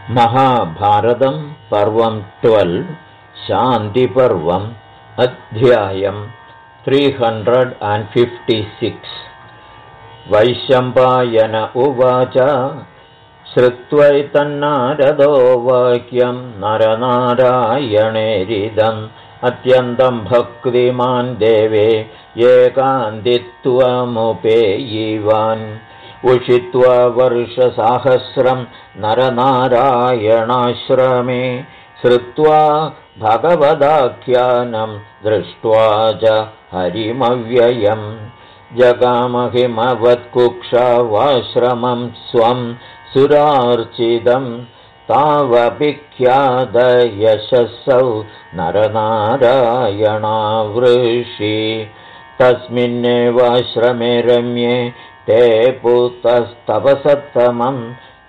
महाभारतं पर्वं 12 शान्तिपर्वम् अध्यायं 356 वैशम्पायन उवाच श्रुत्वैतन्नारदो वाक्यं नरनारायणेरिदम् अत्यन्तं भक्तिमान् देवे एकान्तित्वमुपेयिवान् उषित्वा वर्षसहस्रं नरनारायणाश्रमे श्रुत्वा भगवदाख्यानं दृष्ट्वा च हरिमव्ययम् जगामहिमवत्कुक्षावाश्रमं स्वं सुरार्चितं तावभिख्यातयशसौ नरनारायणावृषि तस्मिन्नेवाश्रमे रम्ये ते पुतस्तपसत्तमं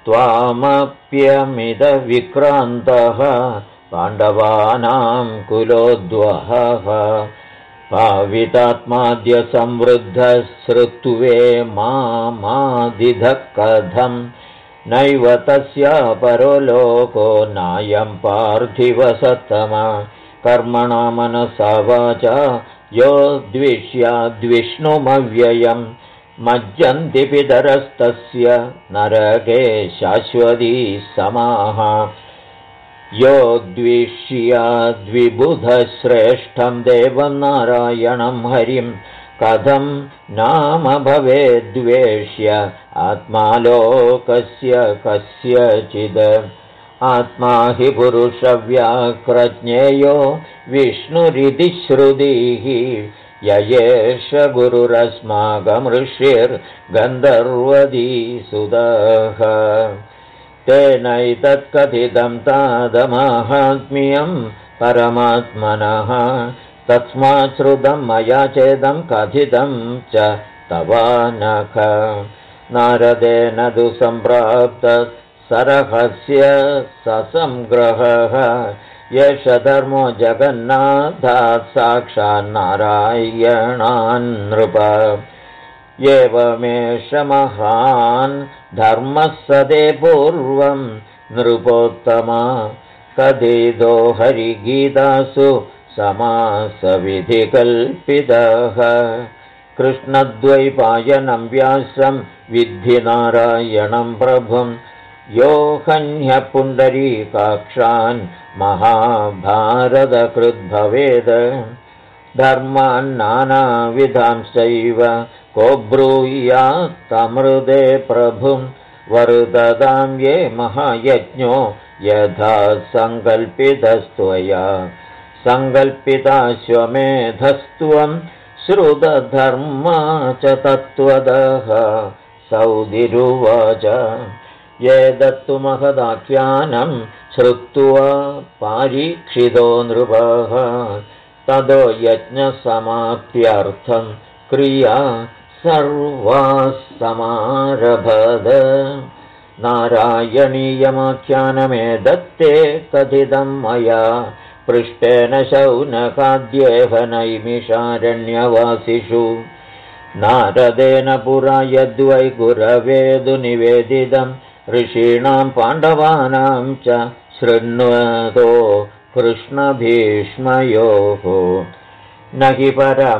त्वामप्यमिदविक्रान्तः पाण्डवानां कुलोद्वहः पावितात्माद्य संवृद्धश्रुत्वे मामादिधः कथं नैव तस्य परो लोको नायं पार्थिवसत्तम कर्मणा मनसा वाचा यो द्विष्याद्विष्णुमव्ययम् मज्जन्ति पितरस्तस्य नरके शाश्वती समाः यो द्विष्याद्विबुधश्रेष्ठं देवं नारायणं हरिं कथं नाम भवेद्वेष्य आत्मा लोकस्य कस्यचिद् आत्मा हि पुरुषव्याक्रज्ञेयो विष्णुरिति श्रुतिः य एष गुरुरस्माकमृषिर्गन्धर्वदीसुतः तेनैतत्कथितं तादमाहात्म्यं परमात्मनः तस्मात् श्रुतं मया चेदं कथितं च तवानख नारदेन तु सम्प्राप्तः सरहस्य ससंग्रहः एष धर्मो जगन्नाथात् साक्षान्नारायणान् नृप एवमेष महान् धर्मः सदे पूर्वं नृपोत्तमा कथितो हरिगीतासु समासविधिकल्पितः कृष्णद्वैपायनं व्यासं विद्धि नारायणं प्रभुं यो हन्यः पुण्डरीकाक्षान् महाभारतकृद्भवेद् धर्मान् नानाविधांश्चैव को ब्रूयात्तमृते प्रभुं वर्ततां ये महायज्ञो यथा सङ्कल्पितस्त्वया सङ्कल्पिताश्वमेधस्त्वं श्रुतधर्मा च तत्त्वतः सौदिरुवाच ये दत्तु महदाख्यानं श्रुत्वा पारीक्षितो नृपः ततो यज्ञसमाप्त्यर्थं क्रिया सर्वा समारभत नारायणीयमाख्यानमेतत्ते कथितं मया पृष्ठेन शौनकाद्येह नैमिषारण्यवासिषु नारदेन पुरा यद्वै गुरवेदु निवेदितं ऋषीणां पाण्डवानां च शृण्वतो कृष्णभीष्मयोः न हि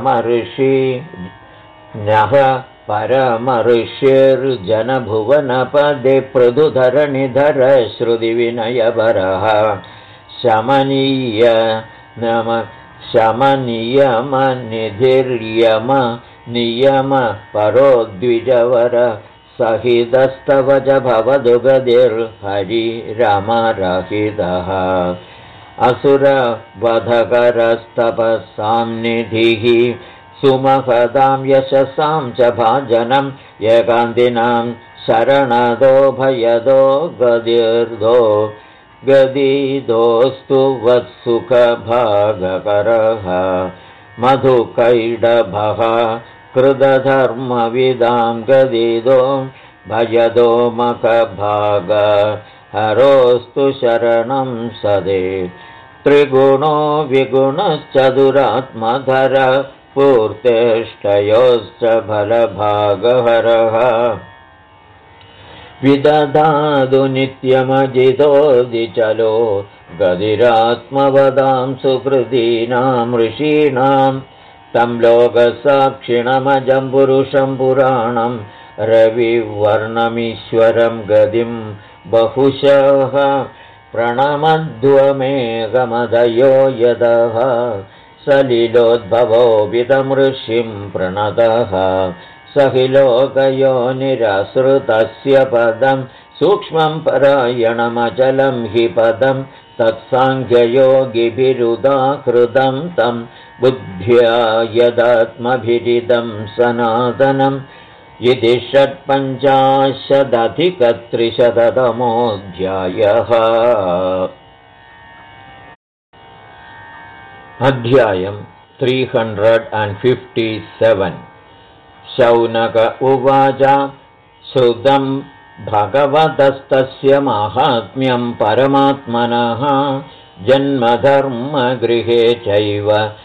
परमऋषिर्जनभुवनपदे पृथुधरणिधर श्रुतिविनयपरः शमनियमनिधिर्यम नियम परो द्विजवर सहितस्तव च भवतु गतिर्हरिरमरहितः असुरवधकरस्तपसां निधिः सुमहदां यशसां च भाजनं एकान्तिनां शरणदो भयदो गदिदोस्तु वत्सुखभागकरः मधुकैडभः कृतधर्मविदां गदिदो भयदो मखभाग हरोस्तु शरणं सदे त्रिगुणो विगुणश्चतुरात्मधर पूर्तेष्टयोश्च फलभागहरः विदधातु नित्यमजितोऽधिचलो गदिरात्मवदां सुकृतीनां ऋषीणां तं लोकसाक्षिणमजं पुरुषं पुराणं रविवर्णमीश्वरं गदिं बहुशः प्रणमध्वमेकमदयो यदः सलिलोद्भवोऽपितं ऋषिं प्रणतः स हि लोकयोनिराश्रितस्य पदं सूक्ष्मं परायणमचलं हि पदं तत्साङ्ख्ययोगिभिरुदाकृतं तं बुद्ध्या यदात्मभिरिदं सनातनम् इति 650-अधिक-300तमोऽध्यायः। अध्यायं 357। शौनक उवाच श्रुतं भगवतस्तस्य माहात्म्यं परमात्मनः जन्मधर्मगृहे चैव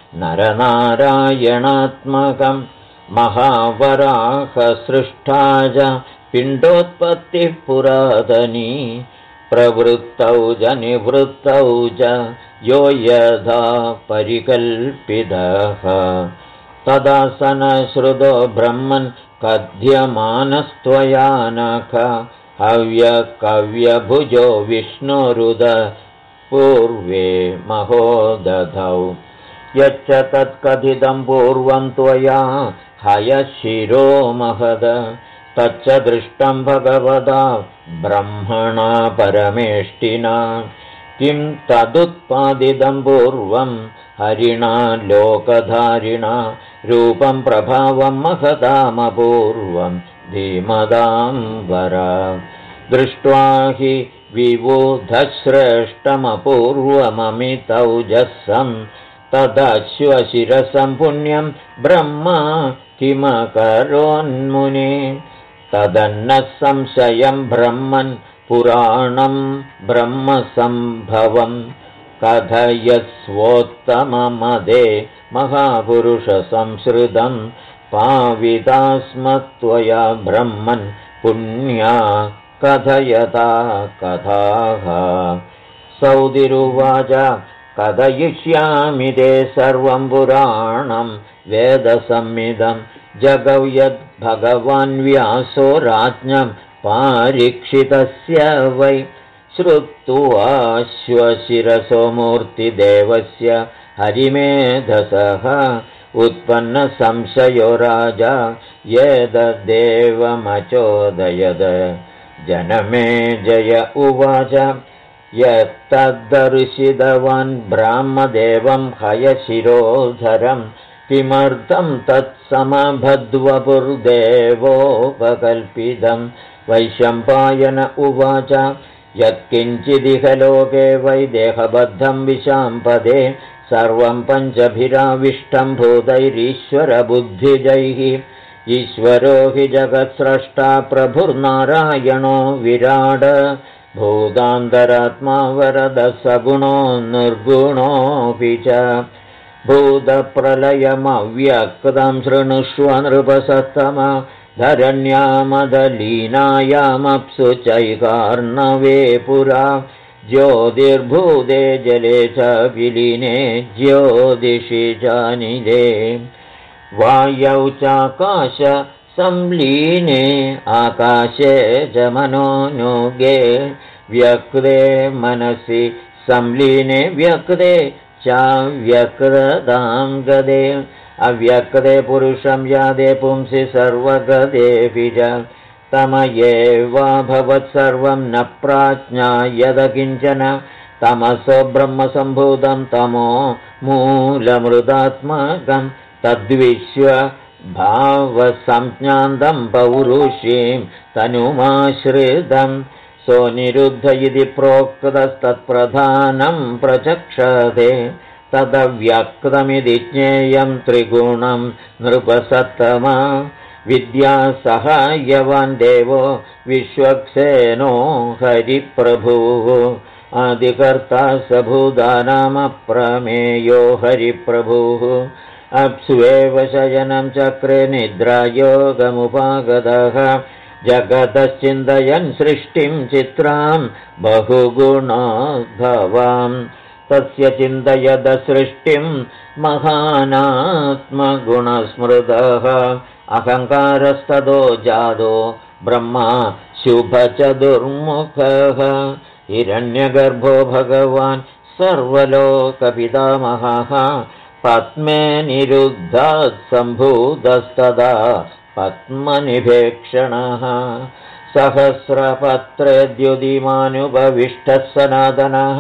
नरनारायणात्मकं महावराहसृष्टा च पिण्डोत्पत्तिः पुरातनी प्रवृत्तौ च निवृत्तौ च यो यथा परिकल्पितः तदा सनश्रुतो ब्रह्मन् कथ्यमानस्त्वया नख हव्यकव्यभुजो विष्णुरुद पूर्वे महोदधौ यच्च तत्कथितं पूर्वं त्वया हयशिरो महद तच्च दृष्टं भगवता ब्रह्मणा परमेष्टिना किं तदुत्पादितं पूर्वं हरिणा लोकधारिणा रूपं प्रभावं महतामपूर्वं धीमदां वरा दृष्ट्वा हि विबुधश्रेष्ठमपूर्वममितौजसं तदश्वशिरसं पुण्यं ब्रह्मा किमकरोन्मुने तदन्नः संशयं ब्रह्मन् पुराणं ब्रह्मसम्भवं कथयस्वोत्तममदे महापुरुषसंश्रितं पावितास्मत्वया ब्रह्मन् पुण्या कथयता कथाः सौदिरुवाच कथयिष्यामि ते सर्वं पुराणं वेदसंमिदं जगौ यद्भगवान् व्यासो राज्ञं पारीक्षितस्य वै श्रुत्वाश्वशिरसो मूर्तिदेवस्य हरिमेधसः उत्पन्नसंशयो राजा येददेवमचोदयद जनमे जय उवाच यत्तद्दर्शितवान् ब्राह्मदेवं हयशिरोधरं किमर्थं तत्समभद्वपुर्देवोपकल्पितं वैशम्पायन उवाच यत्किञ्चिदिह लोके वै देहबद्धं विशाम्पदे सर्वं पञ्चभिराविष्टं भूतैरीश्वरबुद्धिजैः ईश्वरो हि जगत्स्रष्टा प्रभुर्नारायणो विराड भूतान्तरात्मा वरदः सगुणो निर्गुणोऽपि च भूतप्रलयमव्यक्तं शृणुष्व नृपसत्तम धरण्यामदलीनायामप्सु चैकार्णवे पुरा ज्योतिर्भूते जले च विलीने ज्योतिषि चानिले वायौ चाकाश संलीने आकाशे च मनोनुगे व्यक्ते मनसि संलीने व्यक्ते चाव्यक्ततां गदे अव्यक्ते पुरुषं यादे पुंसि सर्वगदेऽपि च तमयेवाभवत् सर्वं न प्राज्ञा यदकिञ्चन तमसो ब्रह्मसम्भूतं तमो मूलमृदात्मकं तद्विश्वभावसंज्ञान्तं पौरुषीं तनुमाश्रितं सोऽनिरुद्ध इति प्रोक्तस्तत्प्रधानं प्रचक्षते तदव्यक्तमिति ज्ञेयं त्रिगुणं नृपसत्तमा विद्यासहायवान् देवो विश्वक्सेनो हरिप्रभुः आदिकर्ता स भूतानामप्रमेयो हरिप्रभुः अप्स्वेव शयनं चक्रे निद्रायोगमुपागतः जगतश्चिन्तयन् सृष्टिं चित्रां बहुगुणोद्भवां तस्य चिन्तयद सृष्टिं महानात्मगुणस्मृतः अहङ्कारस्ततो जातो ब्रह्मा शुभचतुर्मुखः हिरण्यगर्भो भगवान् सर्वलोकपितामहः पद्मे निरुद्धात् सम्भूतस्तदा पद्मनिभेक्षणः सहस्रपत्रेद्युतिमानुपविष्टः सनातनः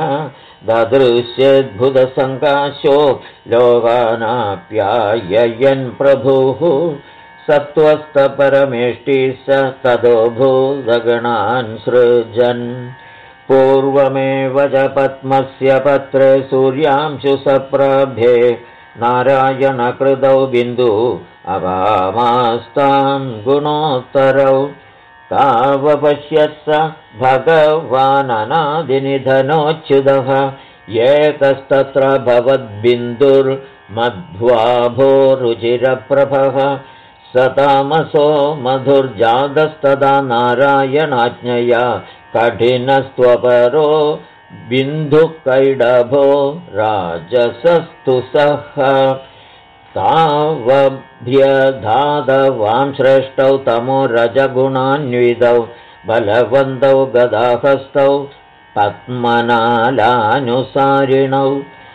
ददृश्यद्भुतसङ्काशो लोकानाप्याययन् प्रभुः सत्त्वस्थपरमेष्टि स ततो भूतगणान् सृजन् पूर्वमेव च पद्मस्य पत्रे सूर्यांशुसप्रभे नारायणकृतौ बिन्दु अवामास्तां गुणोत्तरौ तावपश्यत् स भगवाननादिनिधनोच्युतः एकस्तत्र भवद्बिन्दुर्मध्वाभोरुचिरप्रभः स तामसो मधुर्जातस्तदा नारायणाज्ञया कठिनस्त्वपरो बिन्दुकैडभो राजसस्तु सः तावभ्यधादवां श्रेष्ठौ तमो रजगुणान्वितौ बलवन्तौ गदाहस्तौ पद्मनालानुसारिणौ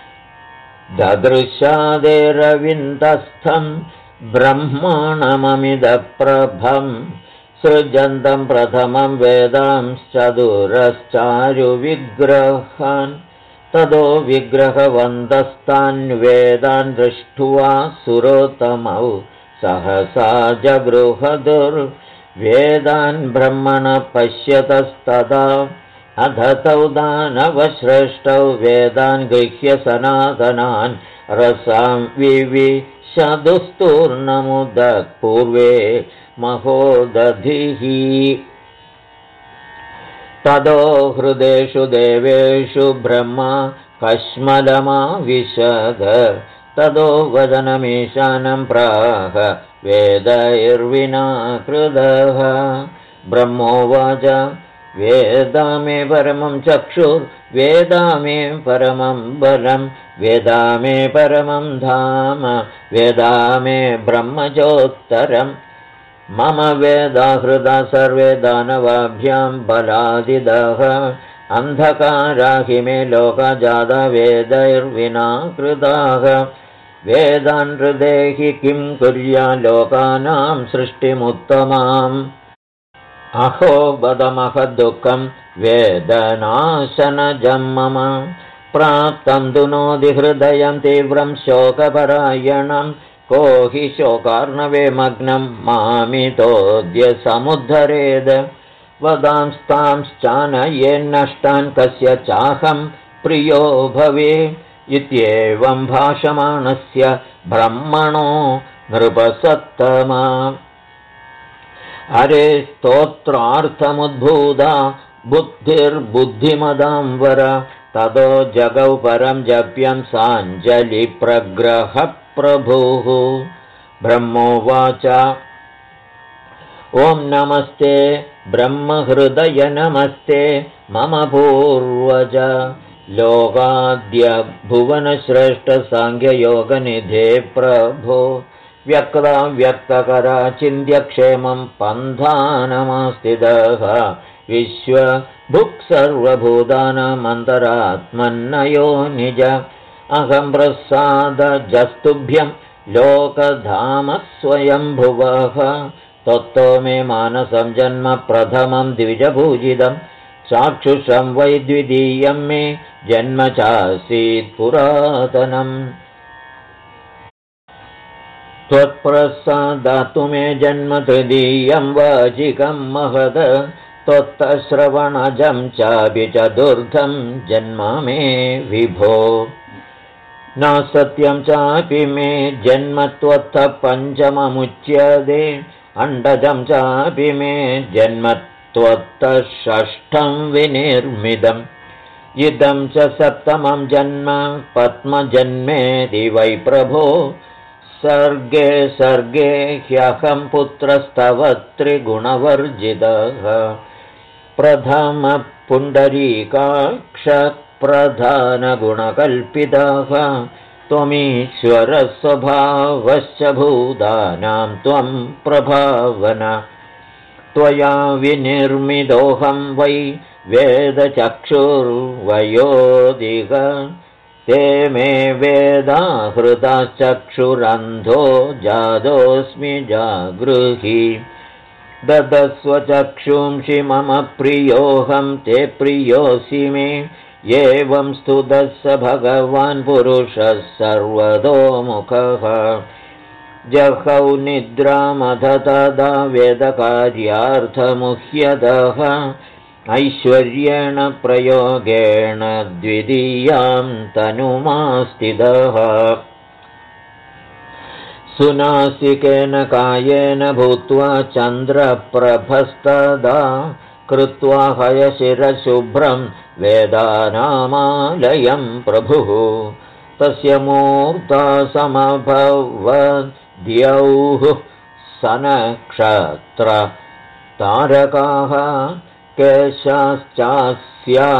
ददृशादेरविन्दस्थं ब्रह्माणममिदप्रभं सृजन्तं प्रथमं वेदांश्चतुरश्चारुविग्रहान् ततो विग्रहवन्तस्तान् वेदान् दृष्ट्वा सुरोत्तमौ सहसा जगृहदुर्वेदान् ब्रह्मण पश्यतस्तदा अध तौ दानवश्रेष्ठौ वेदान् गृह्य सनातनान् रसां विविशदुस्तूर्णमुदत् पूर्वे महोदधिः ततो हृदेषु देवेषु ब्रह्मा कश्मलमाविशद ततो वदनमीशानं प्राह वेदैर्विना कृतः ब्रह्मोवाच वेदा मे परमं चक्षुर्वेदा मे परमं बलं वेदा मे परमं धाम वेदा मे ब्रह्मचोत्तरम् मम वेदाहृदा सर्वे दानवाभ्यां बलादिदः अन्धकारा हि मे लोकजाता वेदैर्विना कृताः वेदान् हृदे हि किं कुर्या लोकानां सृष्टिमुत्तमाम् अहो बदमहद्दुःखं वेदनाशनजं मम प्राप्तं तु नोदि हृदयं तीव्रं शोकपरायणं को हि शोकार्णवे मग्नं मामितोऽद्य समुद्धरेद वदांस्तांश्चानयेन्नष्टान् कस्य चाहं प्रियो भवे इत्येवं भाषमाणस्य ब्रह्मणो नृपसत्तमा अरे स्तोत्रार्थमुद्भूता बुद्धिर्बुद्धिमदां वर ततो जगौ परं जप्यं साञ्जलिप्रग्रहप्रभुः ब्रह्मोवाच ॐ नमस्ते ब्रह्महृदय नमस्ते मम पूर्वज लोकाद्य भुवनश्रेष्ठसाङ्ख्ययोगनिधे प्रभो व्यक्तकरा चिन्त्यक्षेमं पन्थानमास्तिदः विश्वभुक् सर्वभूतानामन्तरात्मन्नयो निज अहं प्रसादजस्तुभ्यं लोकधामः स्वयंभुवः तत्तो मे मानसं जन्म प्रथमं द्विजपूजितं चाक्षुषं वै द्वितीयं मे जन्म चासीत् पुरातनम् त्वत्प्रसादातु मे जन्म तृतीयं वाचिकं महद त्वत्तश्रवणजं चापि चतुर्थं जन्म मे विभो न सत्यं चापि मे जन्म त्वत्तः पञ्चममुच्यते अण्डजं चापि मे जन्म त्वत्तः षष्ठं विनिर्मितम् इदं च सप्तमं जन्म पद्मजन्मेति वै प्रभो सर्गे सर्गे ह्यहं पुत्रस्तव त्रिगुणवर्जितः प्रथमपुण्डरीकाक्षप्रधानगुणकल्पितः त्वमीश्वरस्वभावश्च भूतानां त्वं प्रभावन त्वया विनिर्मितोऽहं वै वेदचक्षुर्वयोदिग ते मे वेदाहृताश्चक्षुरन्धो जातोऽस्मि जागृहि ददस्वचक्षुंषि मम प्रियोऽहं ते प्रियोऽसि मे एवं स्तुतः स भगवान् पुरुषः सर्वतोमुखः जहौ निद्रामथ तदा वेदकार्यार्थमुह्यतः ऐश्वर्येण प्रयोगेण द्वितीयां तनुमास्तितः सुनासिकेन कायेन भूत्वा चन्द्रप्रभस्तदा कृत्वा हयशिरशुभ्रं वेदानामालयं प्रभुः तस्य मूर्ता समभवद्यौः सनक्षत्र तारकाः केशाश्चास्या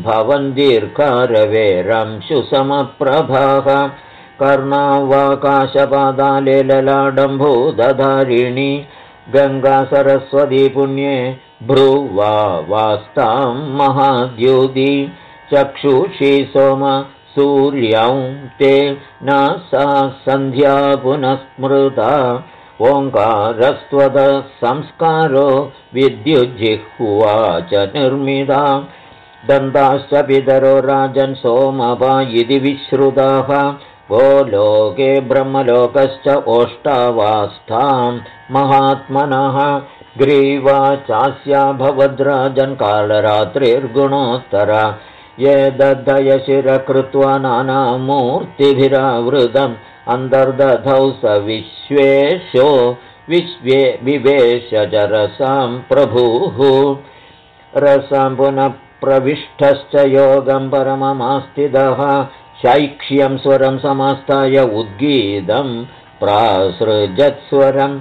भवन्दीर्घरवेरंशुसमप्रभाः कर्णावाकाशपादाले ललाडम्भूदधारिणी गङ्गा सरस्वती पुण्ये भ्रुवा वास्तां महाद्युति चक्षुषी सोम सूर्यं ते नासा सन्ध्या पुनः स्मृता ओङ्कारस्त्वद संस्कारो विद्युज्जिह्वा च निर्मिता दन्ताश्च पितरो राजन् सोमपा इति विश्रुताः गोलोके ब्रह्मलोकश्च ओष्टावास्तां महात्मनः ग्रीवा चास्या भवद्राजन् कालरात्रिर्गुणोत्तरा ये दधयशिरकृत्वा नानामूर्तिभिरावृतम् अन्तर्दधौ स विश्वेशो विश्वे विवेश च रसां प्रभुः रसां पुनः प्रविष्टश्च योगं परममास्तितः शैक्ष्यं स्वरं समास्ताय उद्गीतं प्रासृजत्स्वरं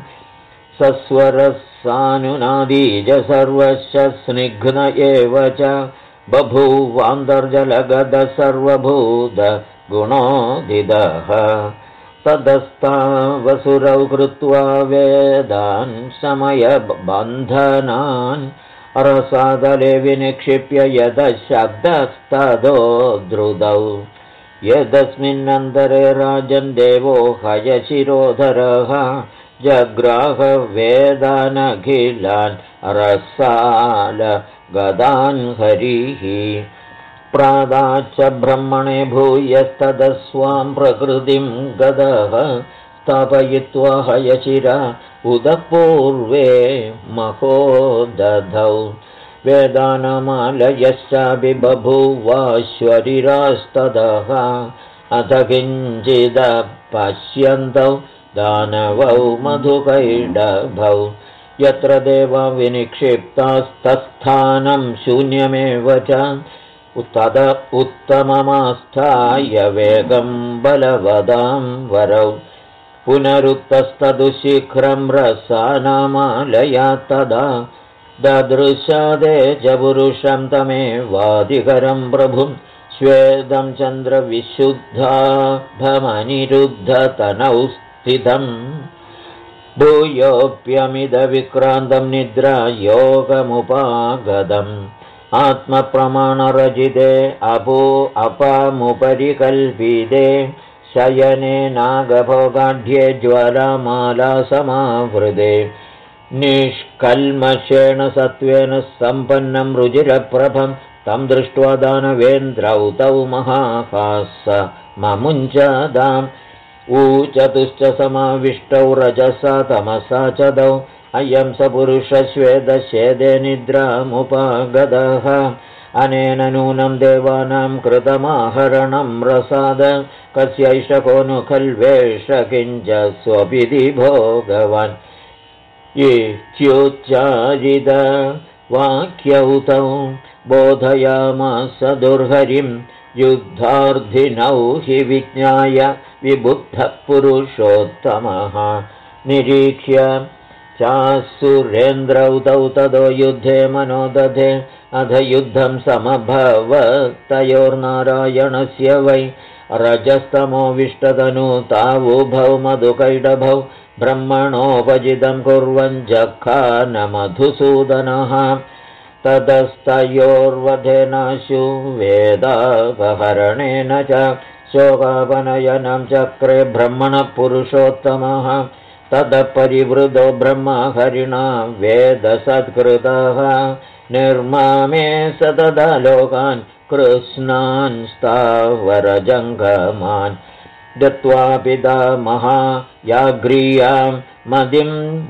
सस्वरसानुनादीज सर्वस्य स्निग्ध एव च बभूवान्तर्जलगदः सर्वभूतगुणोदितः तदस्तावसुरौ कृत्वा वेदान् समयबन्धनान् रसादले विनिक्षिप्य यदशब्दस्तदो द्रुतौ यदस्मिन्नन्तरे राजन् देवो हयशिरोधरः जग्राह वेदानखिलान् रसाल गदान् हरिः प्रादाच्च ब्रह्मणे भूयस्तदस्वां प्रकृतिं गदः स्थापयित्वा हयशिरा उदपूर्वे महोदधौ वेदानमालयश्चापि बभूवाश्वरिरास्ततः अथ किञ्चिद पश्यन्तौ दानवौ मधुकैडभौ यत्र देवा विनिक्षिप्तास्तस्थानं शून्यमेव च तद उत्तममास्थाय वेगं बलवदां वरौ पुनरुक्तस्तदुशीघ्रं रसानामालया तदा ददृशादे च पुरुषं तमेवादिकरं प्रभुं श्वेदं चन्द्रविशुद्धाभमनिरुद्धतनौ स्थितम् भूयोऽप्यमिदविक्रान्तं निद्रायोगमुपागतम् आत्मप्रमाणरजिते अपामुपरिकल्पिते शयने नागभोगाढ्ये ज्वालामालासमावृते निष्कल्मषेण सत्त्वेन सम्पन्नं रुचिरप्रभं तं दृष्ट्वा दानवेन्द्रौ तौ महाकास ममुञ्चदाम् ऊचतुश्च समाविष्टौ रजसा तमसा च दौ अयं स पुरुषश्वेदशेदे निद्रामुपागतः अनेन नूनं देवानां कृतमाहरणं रसाद कस्यैष को नु खल्वेष किञ्च स्वपिति भोगवान् इत्युच्चारित वाक्यौ तौ बोधयामास दुर्हरिं युद्धार्थिनौ हि विज्ञाय विबुद्धः पुरुषोत्तमः निरीक्ष्य चासुरेन्द्रौ तौ तदो युद्धे मनोदधे अध युद्धं समभवत्तयोर्नारायणस्य वै रजस्तमोविष्टतनु तावुभौ मधुकैटभौ ब्रह्मणोपजितं कुर्वन् जखानमधुसूदनः ततस्तयोर्वधेनाशु वेदापहरणेन च शोकापनयनं चक्रे ब्रह्मणः पुरुषोत्तमः तदपरिवृतो ब्रह्म हरिणा वेदसत्कृतः निर्मामे स तदा लोकान् कृष्णान् स्थावरजङ्गमान् दत्त्वा पितामहा याग्रीयां मदिं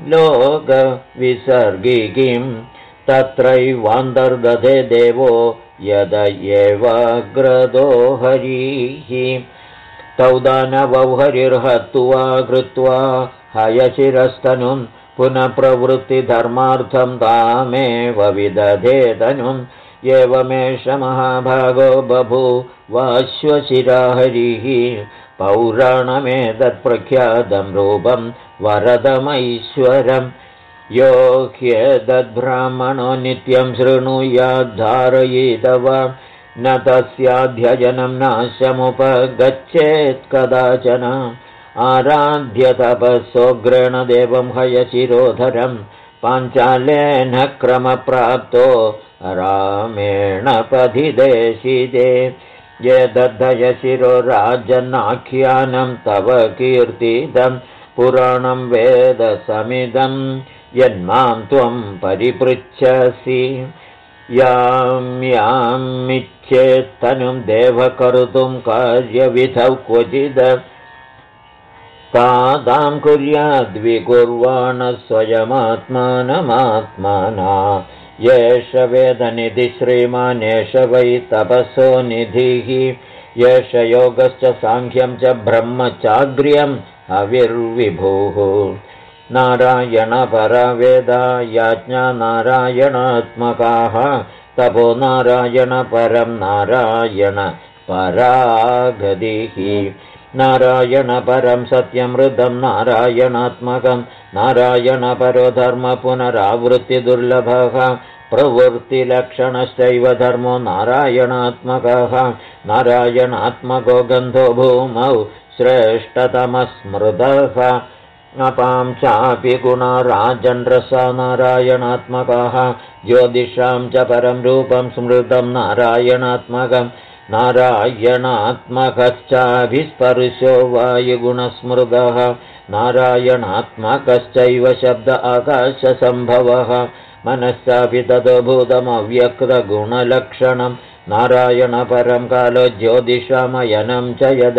लोकविसर्गिकीं तत्रैवान्तर्गते देवो यद एवाग्रदो हरिः तौ दानवौ हरिर्हत्वा कृत्वा हयशिरस्तनुं पुनः प्रवृत्तिधर्मार्थं तामेव विदधे तनुम् एवमेष महाभागो बभूवाश्वशिरा हरिः पौराणमेतत्प्रख्यातं रूपं वरदमैश्वरम् यो ह्येतद्ब्राह्मणो नित्यं शृणुयाद्धारयितव न तस्याध्ययनं नाशमुपगच्छेत् कदाचन आराध्य तपसोग्रेण देवं हयशिरोधरं पाञ्चालेन क्रमप्राप्तो रामेण पथिदेशिते ये दद्धयशिरो राजन्नाख्यानं तव कीर्तितं पुराणं वेदसमिदं यन्मां त्वं परिपृच्छसि यामिच्छेत्तनुं देवकर्तुं कार्यविधौ क्वचिद तादां कुर्याद्विकुर्वाण स्वयमात्मानमात्मना येष वेदनिधिः श्रीमान् एष वै तपसो निधिः येष योगश्च साङ्ख्यं च ब्रह्मचाग्र्यम् हविर्विभुः नारायणपरा वेदा याज्ञा नारायणात्मकाः तपो नारायणपरं नारायण परागतिः नारायणपरं सत्यमृतं नारायणात्मकं नारायणपरो धर्म पुनरावृत्तिदुर्लभः प्रवृत्तिलक्षणश्चैव धर्मो नारायणात्मकः नारायणात्मको गन्धो भूमौ श्रेष्ठतमस्मृतः अपां चापि गुणराजन्रसा नारायणात्मकः ज्योतिषां च परं रूपं स्मृतं नारायणात्मकं नारायणात्मकश्चाभिस्पर्शो वायुगुणस्मृतः नारायणात्मकश्चैव शब्द आकाशसम्भवः मनश्चापि तद्भूतमव्यक्तगुणलक्षणं नारायणपरं कालो ज्योतिषामयनं च यद्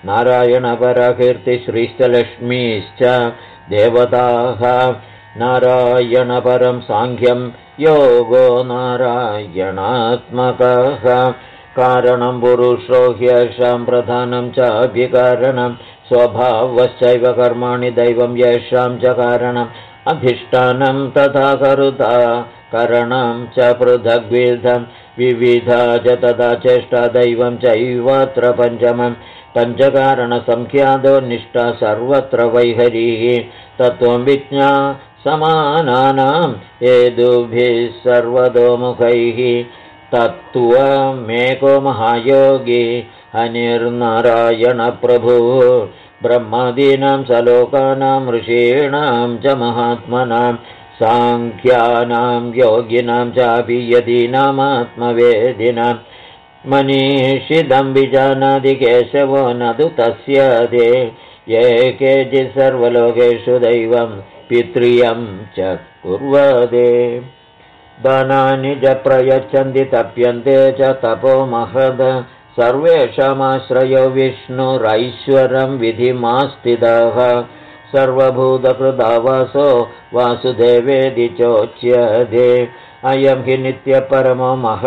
नारायणपरकीर्तिश्रीश्चलक्ष्मीश्च देवताः नारायणपरं साङ्ख्यं योगो नारायणात्मकः कारणं पुरुषो ह्येषां प्रधानं चाभिकारणं स्वभावश्चैव कर्माणि दैवं येषां च कारणम् अधिष्ठानं तथा करुता करणं च पृथग्विधं विविधा च तथा चेष्टा दैवं चैवात्र पञ्चमं पञ्चकारणसंख्यातो निष्ठा सर्वत्र वैहरिः तत्त्वं विज्ञा समानानां हेतुभिः सर्वतोमुखैः तत्त्वमेको महायोगी हनिर्नारायणप्रभुः ब्रह्मादीनां सलोकानां ऋषीणां च महात्मनां साङ्ख्यानां योगिनां चापि यदीनामात्मवेदिनां मनीषिदं विजानाति केशवो न तु तस्य ते ये केचित् सर्वलोकेषु दैवं पितृयं च कुर्वते दानानि च प्रयच्छन्ति तप्यन्ते च तपो महद सर्वेषामाश्रयो विष्णुरैश्वरं विधिमास्थितः सर्वभूतकृदावासो वासुदेवेदि चोच्यते अयं हि नित्यपरमो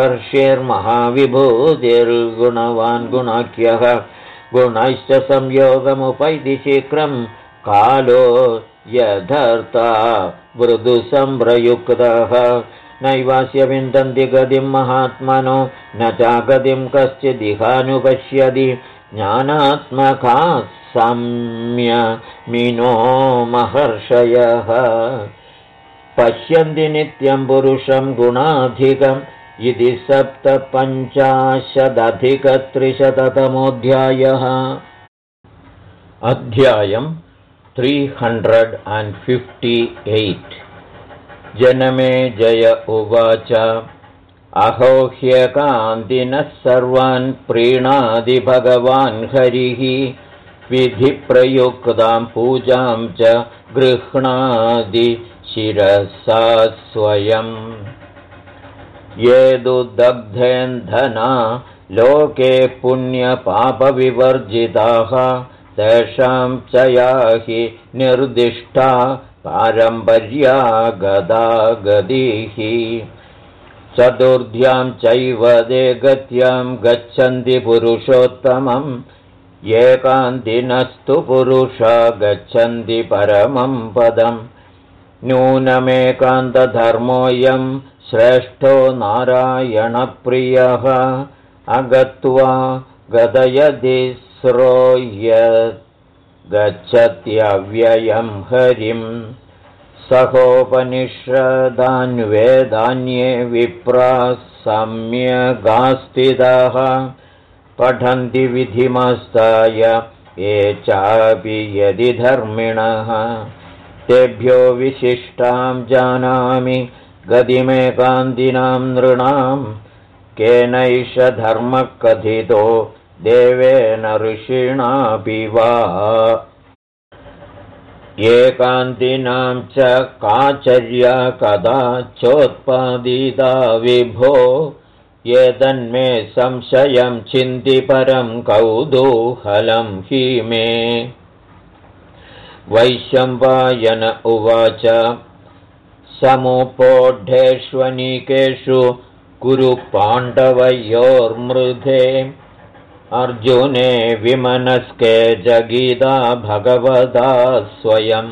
महर्षिर्महाविभूतिर्गुणवान् गुणाख्यः गुणैश्च संयोगमुपैति शीघ्रं कालो यथर्था मृदुसम्प्रयुक्तः नैवास्य विन्दन्ति गतिं महात्मनो न चागतिं कश्चिदिहानुपश्यति ज्ञानात्मका सम्यमिनो महर्षयः पश्यन्ति नित्यं पुरुषं गुणाधिकम् इति 750-अधिक-300तमोऽध्यायः। अध्यायम् 358। जनमेजय उवाच अहो ह्यकान्तिनः सर्वान् प्रीणादि भगवान् हरिः विधिप्रयुक्तां पूजां च गृह्णादि शिरसा स्वयं ये दुदग्धेन्धना लोके पुण्यपापविवर्जिताः तेषां च याहि निर्दिष्टा पारम्पर्या गदा गतिः चतुर्ध्यां चैव ते गत्यां गच्छन्ति पुरुषोत्तमम् एकान्तिनस्तु पुरुषा गच्छन्ति परमं पदम् नूनमेकान्तधर्मोऽयं श्रेष्ठो नारायणप्रियः अगत्वा गदयति श्रोयत् गच्छत्यव्ययं हरिं सहोपनिषदान्वेदान्ये विप्राः सम्यगास्तिदाः पठन्ति विधिमस्ताय ये चापि यदि धर्मिणः तेभ्यो विशिष्टां जानामि गतिमेकान्तिनां नृणां केनैष धर्मः कथितो देवेन ऋषिणापि वा एकान्तिनां च काचर्या कदा चोत्पादिता विभो ये तन्मे संशयं चिन्ति परं कौतूहलं हि मे वैशम्पायन उवाच समुपोढेष्वनीकेषु कुरु पाण्डवयोर्मृधे अर्जुने विमनस्के जगीदा भगवता स्वयं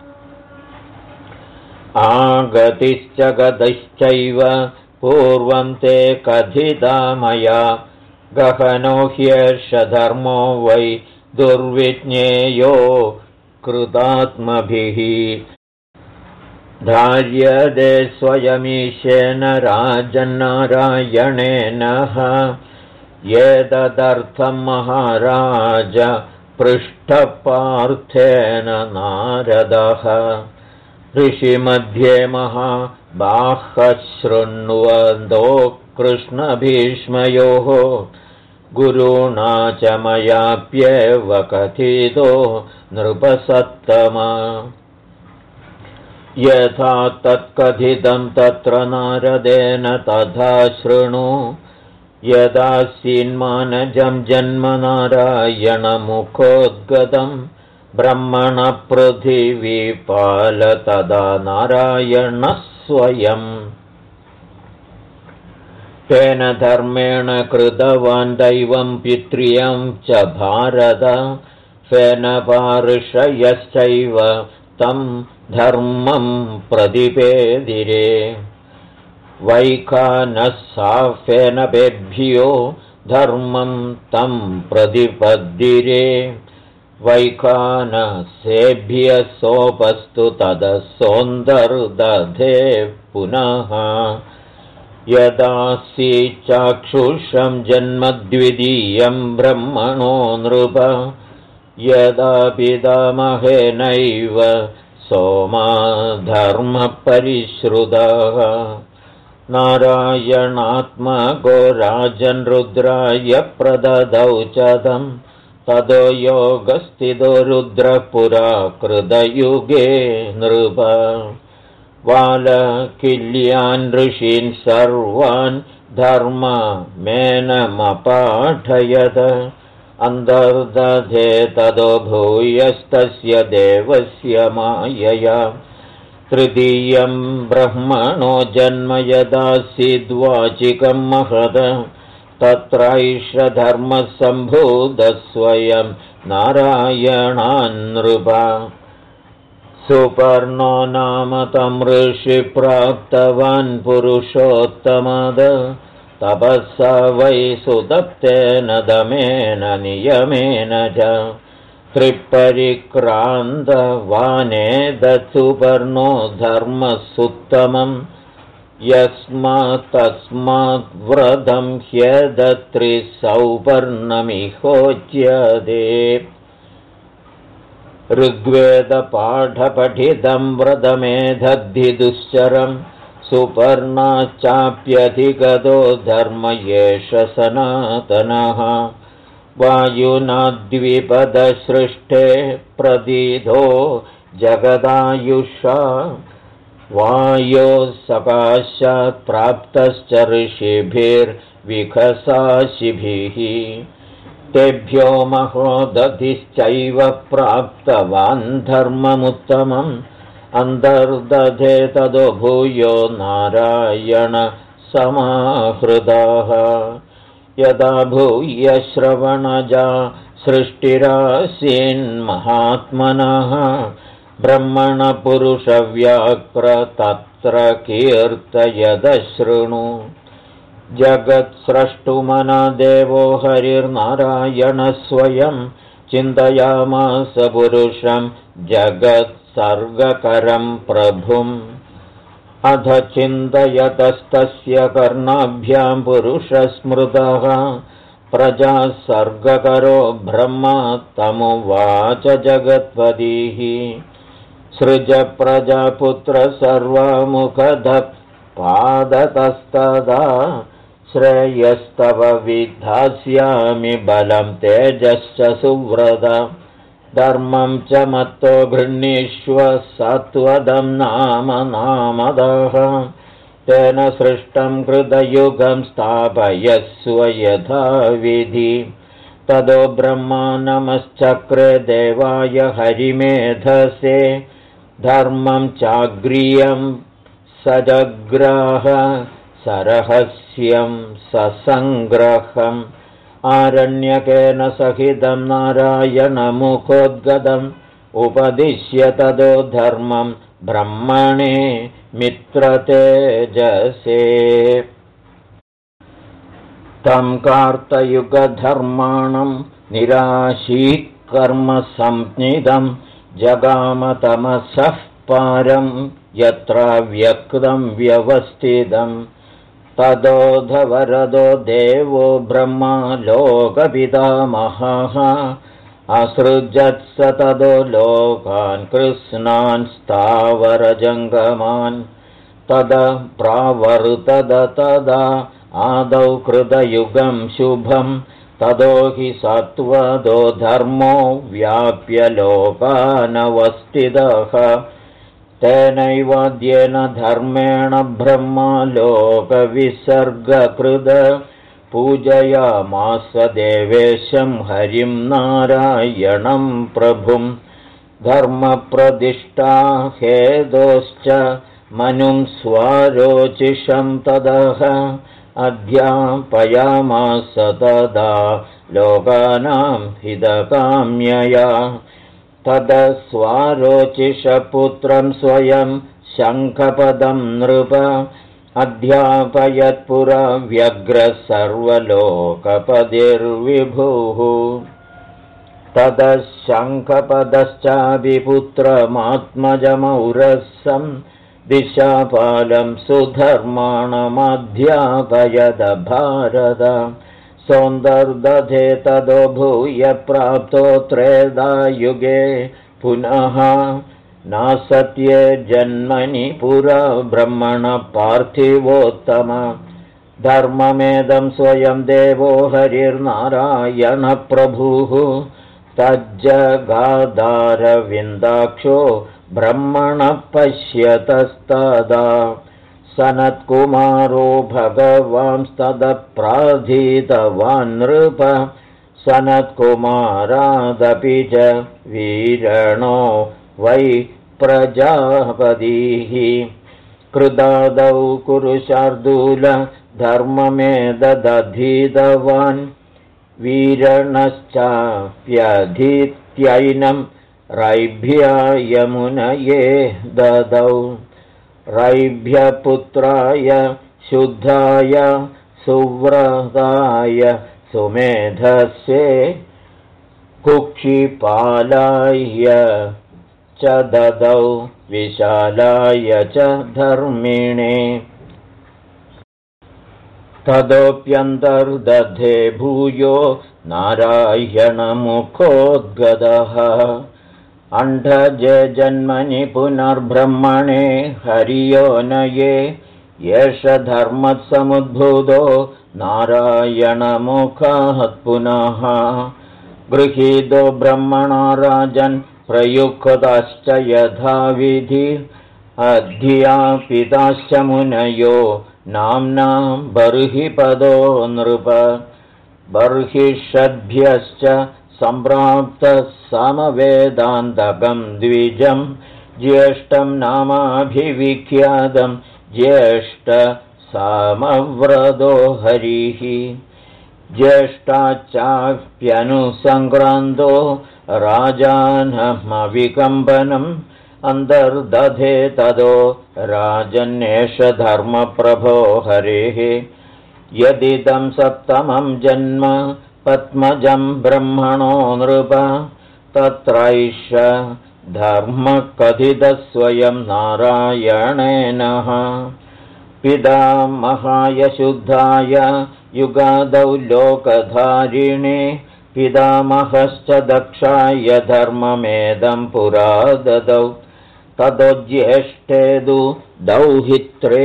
आगतिश्च गतश्चैव पूर्वं ते कथिता मया गहनो ह्येष धर्मो वै दुर्विज्ञेयो कृतात्मभिः धार्यते स्वयमीशेन राजन्नारायणेनः एतदर्थं महाराज पृष्ठपार्थेन नारदः ऋषिमध्ये महाबाहशृण्वन्दो कृष्णभीष्मयोः गुरुणा च मयाप्येव कथितो नृपसत्तमा यथा तत्कथितं तत्र नारदेन तथा शृणु यदासीन्मानजं जन्म नारायणमुखोद्गतं ब्रह्मणपृथिवीपाल तदा नारायणः स्वयं तेन धर्मेण कृतवान् दैवं पितृयं च भारत तेन पार्षयश्चैव तं धर्मं प्रतिपेदिरे वैखानः साफेनभ्यो धर्मं तं प्रतिपद्दिरे वैखानसेभ्यः सोपस्तु ततः सोऽन्तर्दधे पुनः यदासी चाक्षुषं जन्मद्वितीयं ब्रह्मणो नृप यदा पितामहेनैव सोमा धर्मपरिश्रुतः नारायणात्मको राजन् रुद्राय प्रददौ च तं ततो योगस्थितो रुद्रः पुरा कृतयुगे नृप वालकिल्यान् ऋषीन् सर्वान् धर्ममेनमपाठयत अन्तर्दधे ततो भूयस्तस्य देवस्य मायया तृतीयं ब्रह्मणो जन्म यदासीद्वाचिकं महद तत्रैष धर्मः सम्भूतः स्वयं नारायणान्नृप सुपर्णो नाम तं ऋषि प्राप्तवान् पुरुषोत्तमद तपःसा वै सुदत्तेन दमेन नियमेन च त्रिपरिक्रान्तवानेदत्सुपर्णो धर्मसुत्तमम् यस्मात्तस्माद्व्रतं ह्यदत्रिसौपर्णमिहोच्यते ऋग्वेदपाठपठितं व्रतमेधद्धिदुश्चरं सुपर्णाश्चाप्यधिगतो धर्म एष सनातनः वायुनाद्विपदसृष्टे प्रदिधो जगदायुषा वायोः सकाशात् प्राप्तश्च ऋषिभिर्विकसाशिभिः तेभ्यो महोदधिश्चैव प्राप्तवान् धर्ममुत्तमम् अन्तर्दधे तदो भूयो नारायण समाहृदाः यदा भूय श्रवणजा सृष्टिरासीन्महात्मनः ब्रह्मणपुरुषव्याघ्र तत्र कीर्तयदशृणु जगत्स्रष्टुमना देवो हरिर्नारायणः स्वयं चिन्तयामास पुरुषं जगत्सर्गकरं प्रभुम् अध चिन्तयतस्तस्य कर्णाभ्यां पुरुषस्मृतः प्रजासर्गकरो ब्रह्मा तमुवाच जगत्पतिः सृज प्रजापुत्र सर्वमुखधः पादतस्तदा श्रेयस्तव विधास्यामि बलं तेजश्च सुव्रत धर्मं च मत्तो गृह्णीष्व सत्वदं नामदः तेन सृष्टं कृतयुगं स्थापयस्व यथाविधि ततो ब्रह्मा नमश्चक्रे देवाय हरिमेधसे धर्मं चाग्रियं सजग्राह सरहस्यं ससङ्ग्रहम् आरण्यकेन सहितं नारायणमुखोद्गतम् उपदिश्य ततो धर्मं ब्रह्मणे मित्रतेजसे तं कार्तयुगधर्माणं निराशीकर्मसंज्ञितं जगामतमसः पारं यत्र व्यक्तं व्यवस्थितं तदोधवरदो देवो ब्रह्मा लोकपितामहः असृजत्स तदो लोकान् कृष्णान् स्थावरजङ्गमान् तद प्रावर्तत तदा आदौ कृतयुगं शुभं ततो हि सत्वदो धर्मो व्याप्य लोकानवस्थितः तेनैवाद्येन धर्मेण ब्रह्मा लोकविसर्गकृत पूजयामास देवेशं हरिं नारायणं प्रभुं धर्मप्रतिष्ठा हेतोश्च मनुं स्वारोचिषं ततः अध्यापयामास तदा लोकानां हितकाम्यया तदस्वारोचिषपुत्रं स्वयं शङ्खपदं नृप अध्यापयत्पुरा व्यग्रः सर्वलोकपतिर्विभुः तदशङ्खपदश्चाभिपुत्रमात्मजमौरसं दिशापालं सुधर्माणमध्यापयद भारत सौन्दर्दधे तदो भूय प्राप्तो त्रेधायुगे पुनः नासत्ये जन्मनि पुरा ब्रह्मण पार्थिवोत्तम धर्ममेदं स्वयं देवो हरिर्नारायणप्रभुः तज्जगादारविन्दाक्षो ब्रह्मणः पश्यतस्तदा सनत्कुमारो भगवांस्तदप्राधीतवान् नृप सनत्कुमारादपि च वीरणो वै प्रजापतिः कृदादौ कुरुशार्दूल धर्ममेदधीतवान् वीरणश्चाप्यधीत्यैनं रैभ्याय मुनये ददौ रैभ्यपुत्राय शुद्धाय सुव्रताय सुमेधस्ये कुक्षिपालाय च ददौ विशालाय च धर्मिणे तदोऽप्यन्तर्दधे भूयो नारायणमुखोद्गतः अण्डजे जन्मनि पुनर्ब्रह्मणे हरियोनये एष धर्मसमुद्भूतो नारायणमुखः पुनः गृहीतो ब्रह्मणा राजन् प्रयुक्ताश्च यथाविधि अध्यापिताश्च मुनयो नाम्नां बर्हिपदो नृप बर्हिषद्भ्यश्च सम्प्राप्तः समवेदान्तकं द्विजं ज्येष्ठं नामाभिविख्यातं ज्येष्ठसामव्रतो हरिः ज्येष्ठाच्चाप्यनुसङ्क्रान्तो राजानमविकम्पनम् अन्तर्दधे तदो राजन्येष धर्मप्रभो हरेः यदिदं सप्तमं जन्म पद्मजं ब्रह्मणो नृप तत्रैष धर्मकथितः स्वयं नारायणेनः पितामहाय शुद्धाय युगादौ लोकधारिणे पितामहश्च दक्षाय धर्ममेदं पुरा ददौ ततो ज्येष्ठेदु दौहित्रे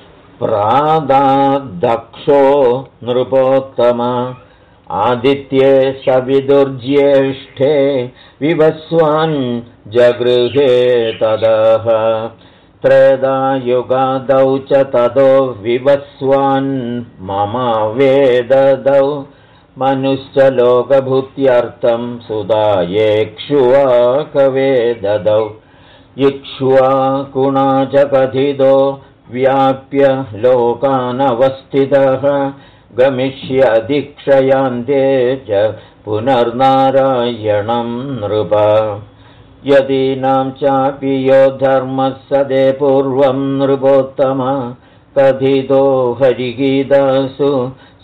प्रादादक्षो नृपोत्तम आदित्ये सविदुर्ज्येष्ठे विवस्वान् जगृहे तदः त्रेधायुगादौ च ततो विवस्वान् मम वेददौ मनुश्च लोकभूत्यर्थं सुदायेक्ष्वाकवे ददौ इक्ष्वाकुणा च कथितो व्याप्य लोकानवस्थितः गमिष्यधिक्षयान्ते च पुनर्नारायणं नृप यदीनां चापि यो धर्मः सदे पूर्वं नृपोत्तम कथितो हरिगीतासु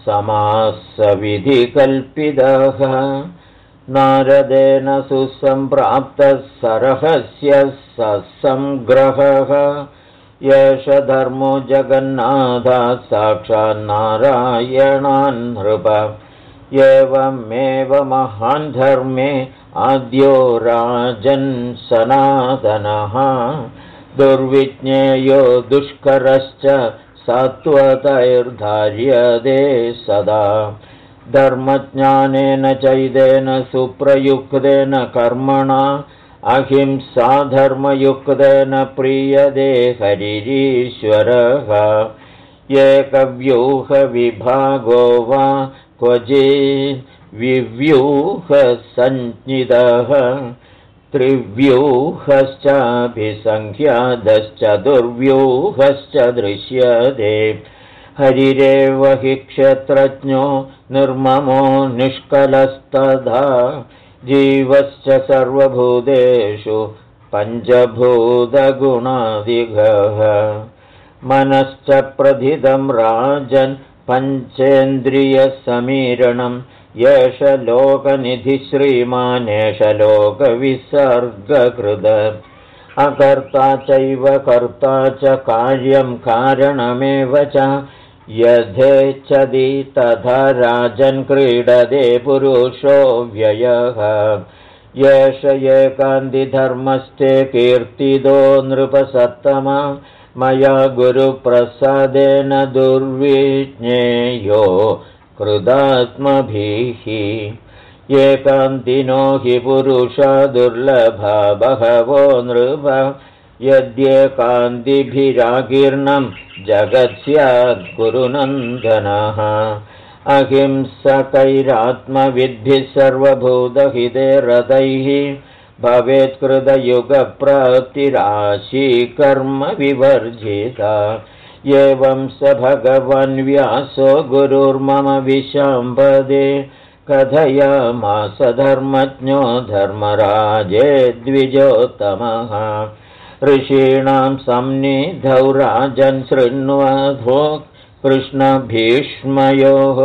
समासविधिकल्पितः नारदेन सुसम्प्राप्तः सरहस्य ससंग्रहः एष धर्मो जगन्नाथः साक्षान्नारायणान् नृप एवमेव महान् धर्मे आद्यो राजन् सनातनः दुर्विज्ञेयो दुष्करश्च सत्त्वतैर्धार्यते सदा धर्मज्ञानेन चैदेन सुप्रयुक्तेन कर्मणा अहिंसाधर्मयुक्तेन प्रीयते हरिरीश्वरः एकव्यूहविभागो वा क्वचित् विव्यूहसञ्ज्ञितः त्रिव्यूहश्चाभिसङ्ख्यातश्चतुर्व्यूहश्च दृश्यते हरिरेव हि क्षेत्रज्ञो निर्ममो निष्कलस्तथा जीवश्च सर्वभूतेषु पञ्चभूतगुणादिगः मनश्च प्रथितं राजन् पञ्चेन्द्रियसमीरणं येष लोकनिधिः श्रीमान् एष लोकविसर्गकृत अकर्ता चैव कर्ता च कार्यं कारणमेव च यथेच्छति तथा राजन् क्रीडते पुरुषो व्ययः येष एकान्तिधर्मस्ते कीर्तितो नृपसत्तम मया गुरुप्रसादेन दुर्विज्ञेयो कृतात्मभिः एकान्तिनो हि पुरुषा दुर्लभा बहवो नृप यद्येकान्तिभिराकीर्णं जगत्स्यात् गुरुनन्दनः अहिंसकैरात्मविद्भिः सर्वभूतहिते रतैः भवेत्कृतयुगप्राप्तिराशी कर्मविवर्जिता एवं स भगवान् व्यासो गुरुर्मम विशाम्पदे कथयामास धर्मज्ञो धर्मराजे द्विजोत्तमः ऋषीणां सन्निधौ राजन् शृण्वध्वो कृष्णभीष्मयोः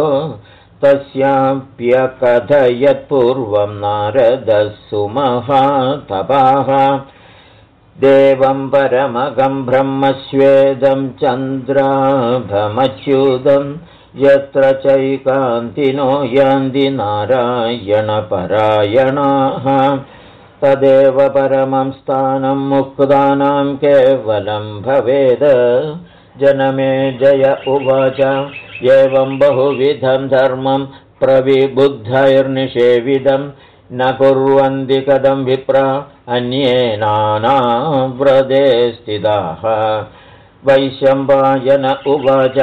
तस्याप्यकथयत्पूर्वं नारदः सुमहातपाः देवं परमगं ब्रह्मस्वेदं चन्द्राभमच्युतं यत्र चैकान्तिनो यान्ति नारायणपरायणाः तदेव परमं स्थानं मुक्तानां केवलं भवेद जनमेजय उवाच एवं बहुविधं धर्मं प्रविबुद्धैर्निषेविदं न कुर्वन्ति कथं विप्रा अन्ये नानाव्रते स्थिताः वैशम्पायन उवाच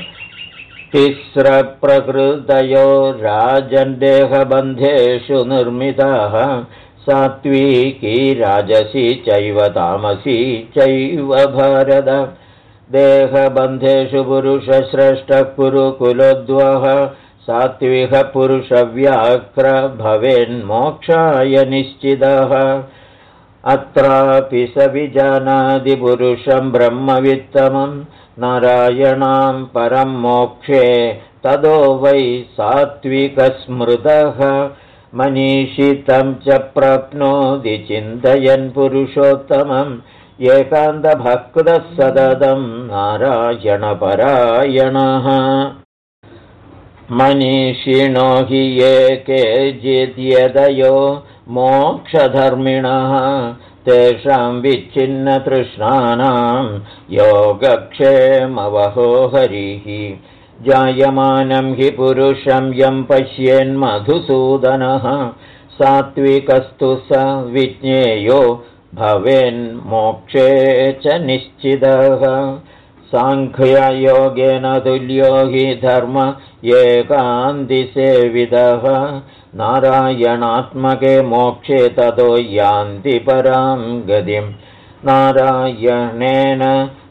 तिस्रप्रकृतयो राजन्देहबन्धेषु निर्मिताः सात्विकी राजसी चैव तामसी चैव भारत देहबन्धेषु पुरुषश्रेष्ठः कुरुकुलोद्वः सात्विक पुरुषव्याघ्र भवेन्मोक्षाय निश्चितः अत्रापि स विजानाति पुरुषं ब्रह्मवित्तमं नारायणां परं मोक्षे ततो वै सात्विकस्मृतः मनीषितं च प्राप्नोति चिन्तयन् पुरुषोत्तमम् एकान्तभक्तः सततं नारायणपरायणः मनीषिणो हि ये केचिद्यदयो मोक्षधर्मिणः तेषां विच्छिन्नतृष्णानां योगक्षेमवहो हरिः जायमानं हि पुरुषं यं पश्येन्मधुसूदनः सात्विकस्तु स विज्ञेयो भवेन्मोक्षे च निश्चितः साङ्ख्ययोगेन तुल्यो हि धर्म एकान्तिसेवितः नारायणात्मके मोक्षे ततो यान्ति परां गतिं नारायणेन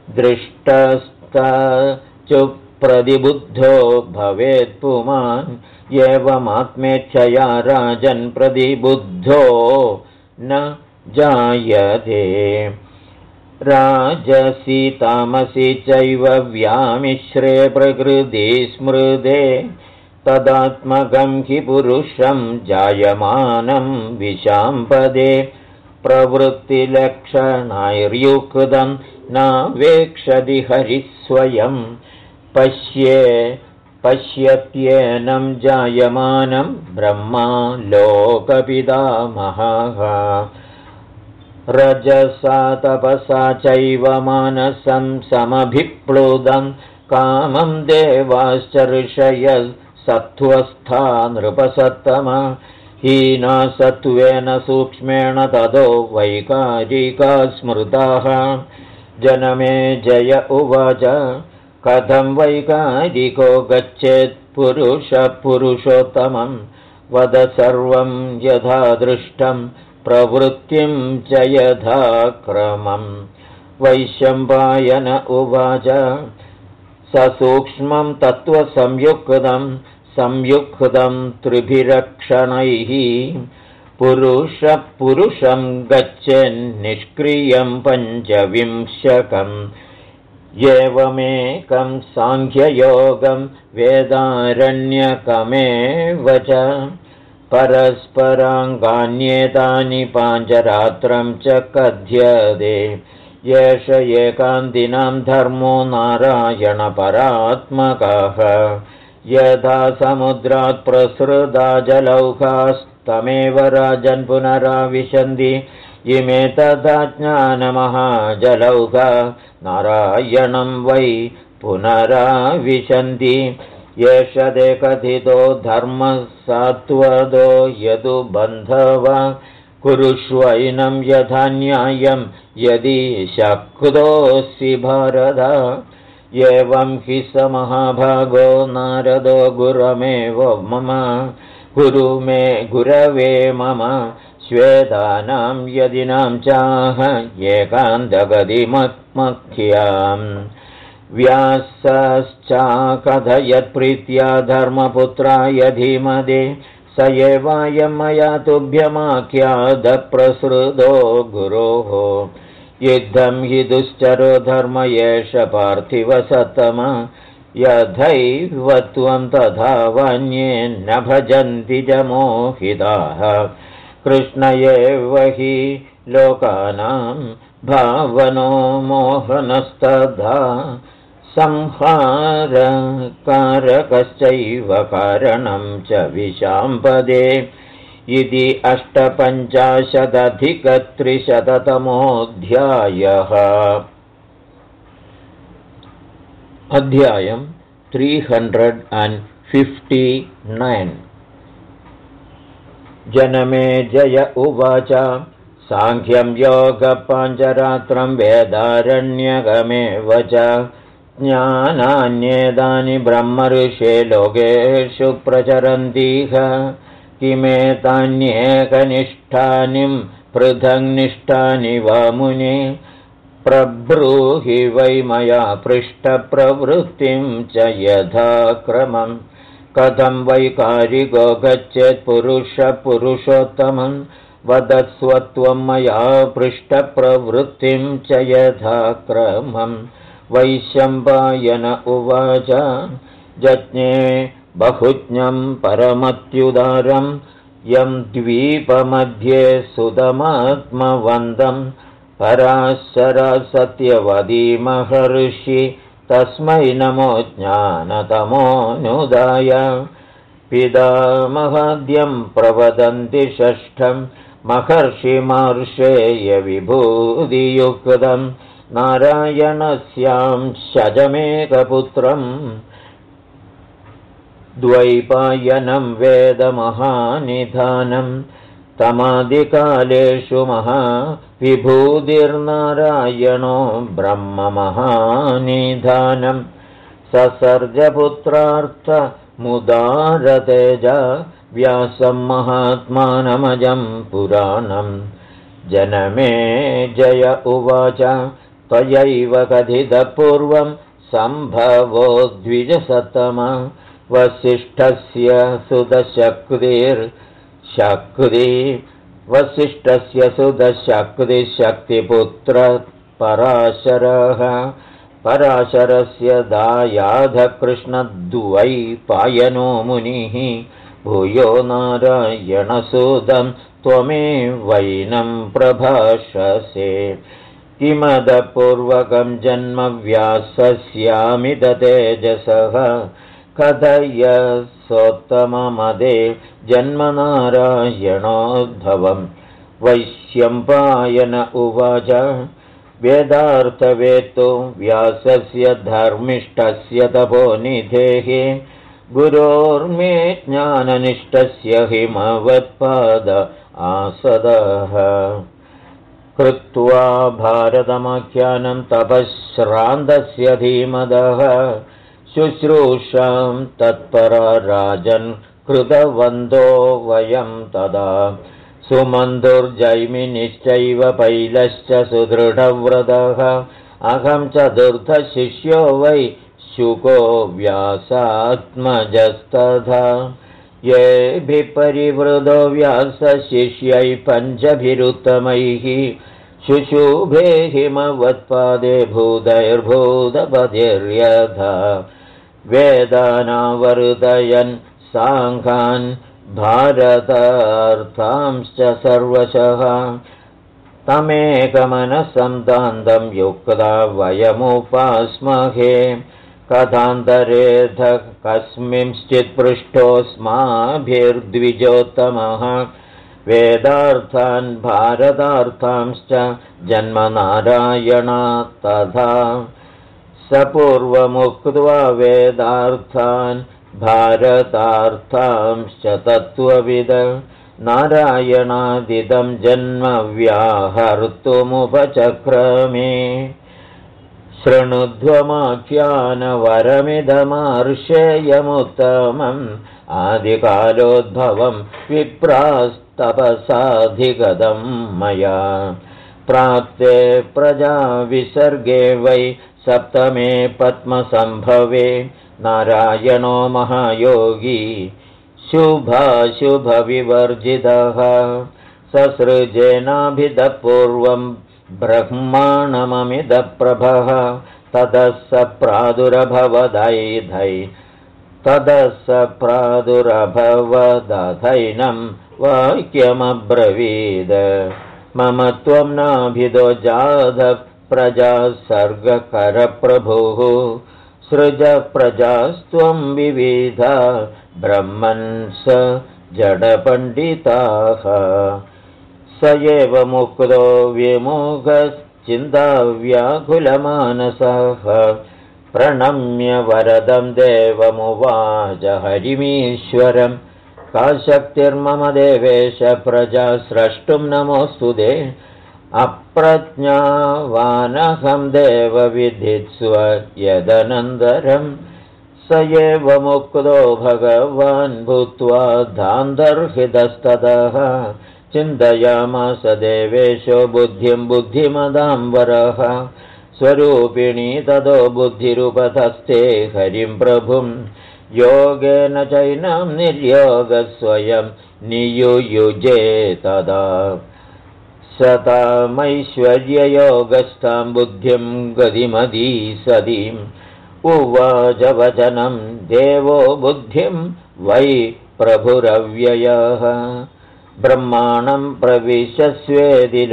दृष्टश्चुप्रतिबुद्धो भवेत् पुमान् एवमात्मेच्छया राजन् प्रतिबुद्धो न जायते राजसी तामसी चैव व्यामिश्रे प्रकृति स्मृते तदात्मकं हि पुरुषं जायमानं विशाम्पदे प्रवृत्तिलक्षणैर्युक्तं नावेक्षति हरिः स्वयं पश्यत्येनं जायमानं ब्रह्मा लोकपितामहः रजसा तपसा चैव मानसं समभिप्लुतं कामं देवाश्च ऋषयः सत्त्वस्था नृपसत्तमा हीना सत्त्वेन सूक्ष्मेण ततो वैकारिका स्मृताः जनमे जय उवाच कथं वैकारिको गच्छेत् पुरुषोत्तमं वद सर्वं यथा दृष्टं प्रवृत्तिं च यथा क्रमम् वैशम्पायन उवाच ससूक्ष्मं तत्त्वसंयुक्तं त्रिभिरक्षणैः पुरुषं गच्छेन्निष्क्रियं पञ्चविंशकम् एवमेकं साङ्ख्ययोगं वेदारण्यकमेव च परस्पराङ्गान्येतानि पाञ्चरात्रं च कथ्यते एष एकान्तिनां धर्मो नारायणपरात्मकः यथा समुद्रात् प्रसृता जलौकास्तमेव राजन् पुनराविशन्ति इमे तथा ज्ञानमहाजलौका नारायणं वै पुनराविशन्ति एष ते कथितो धर्मः सात्वतो यदु बन्धव कुरुष्वैनं यथा न्यायं यदि शक्तोऽसि भारत एवं हि स महाभागो नारदो गुरवे मम श्वेतानां यदिनां चाह एकान्तगतिमख्याम् व्यासश्चाकथयत्प्रीत्या धर्मपुत्राय धीमते स एवायं मया तुभ्यमाख्यातप्रसृतो गुरोः युद्धं हि दुश्चरो धर्म एष पार्थिवसत्तम यथैव त्वं तथा वन्ये न भजन्ति च मोहिताः कृष्ण एव हि लोकानां भावनो मोहनस्तथा संहारकारकश्चैव कारणं च विशाम्पदे इति 850-300तमोऽध्यायः। अध्यायं 359। जनमेजय उवाच सांख्यं योगपाञ्चरात्रं वेदारण्यकमेव च ज्ञानान्येतानि ब्रह्मऋषे लोकेषु प्रचरन्तीह किमेतान्येकनिष्ठानि पृथग्निष्ठानि वा मुने प्रब्रूहि वै मया पृष्ठप्रवृत्तिं च यथाक्रमं कथं वैकारिको गच्छेत् पुरुषपुरुषोत्तमं वदस्वत्वं मया पृष्ठप्रवृत्तिं च यथाक्रमं वैशम्पायन उवाच जज्ञे बहुज्ञं परमत्युदारं यं द्वीपमध्ये सुतमात्मवन्दं पराशरसत्यवदी महर्षि तस्मै नमो ज्ञानतमोऽनुदाय पितामहाद्यं प्रवदन्ति षष्ठं महर्षिमर्षेय विभूतियुक्तं नारायणस्यां शजमेकपुत्रं द्वैपायनं वेदमहानिधानं तमादिकालेषु महाविभूतिर्नारायणो ब्रह्ममहानिधानं ससर्जपुत्रार्थमुदारतेज व्यासं महात्मानमजं पुराणं जनमे जय उवाच त्वयैव कथितपूर्वं सम्भवो द्विजसत्तम वसिष्ठस्य सुतशक्तिपुत्रपराशरः पराशरस्य दायाधकृष्णद्वैपायनो मुनिः भूयो नारायणसुतं त्वमेवैनं प्रभाषसे किमदपूर्वकं जन्म व्यासस्यामिततेजसः कथय सोत्तममदे जन्म नारायणोद्भवं वैश्यम्पायन उवाच वेदार्थवेत्तो व्यासस्य धर्मिष्ठस्य तपोनिधेः गुरोर्मे ज्ञाननिष्ठस्य हिमवत्पाद आसदः कृत्वा भारतमाख्यानं तपश्रान्तस्य धीमदः शुश्रूषां तत्परा राजन् कृतवन्तो वयं तदा सुमन्धुर्जैमिनिश्चैव पैलश्च सुदृढव्रतः अहं चतुर्थशिष्यो वै शुको व्यासात्मजस्तथा येभिः परिवृतो व्यासशिष्यै पञ्चभिरुत्तमैः शुशुभे हिमवत्पादे भूतैर्भूतपतिर्यथा वेदानावर्तयन् साङ्गान् भारतार्थांश्च सर्वशः तमेकमनसंदान्तं युक्ता वयमुपास्महे कथान्तरेध कस्मिंश्चित् पृष्ठोऽस्माभिर्द्विजोत्तमः वेदार्थान् भारतार्थांश्च जन्मनारायणात् तथा स पूर्वमुक्त्वा वेदार्थान् भारतार्थांश्च तत्त्वविद नारायणादिदं जन्म व्याहर्तुमुपचक्रमे शृणुध्वमाख्यानवरमिदमार्षेयमुत्तमम् आदिकालोद्भवं विप्रास्तपसाधिगतं मया प्राप्ते प्रजाविसर्गे वै सप्तमे पद्मसम्भवे नारायणो महायोगी शुभाशुभविवर्जितः ससृजेनाभिदः पूर्वं ब्रह्माणममिदप्रभः ततः स प्रादुरभवदैधै ततः स प्रादुरभवदधैनं वाक्यमब्रवीद मम त्वं नाभिदो जातः प्रजा सर्गकरप्रभुः सृज प्रजास्त्वं विविधा ब्रह्मन् स जडपण्डिताः स एव मुक्तो विमुखश्चिन्ताव्याकुलमानसः प्रणम्य वरदं देवमुवाच हरिमीश्वरं का शक्तिर्मम देवेश प्रजा स्रष्टुं नमोऽस्तु ते अप्रज्ञावानहं देवविधित्स्व यदनन्तरं स एव मुक्तो भगवान् भूत्वा धान्तर्हितस्ततः चिन्तयामास देवेशो बुद्धिं बुद्धिमदां वरः स्वरूपिणी ततो बुद्धिरुपधस्ते हरिं प्रभुं योगेन चैनं निर्योगस्वयं नियुयुजे तदा सतामैश्वर्ययोगस्तां बुद्धिं गतिमती सदीम् उवाच वचनं देवो बुद्धिं वै प्रभुरव्ययः ब्रह्माणं प्रविशस्वेदि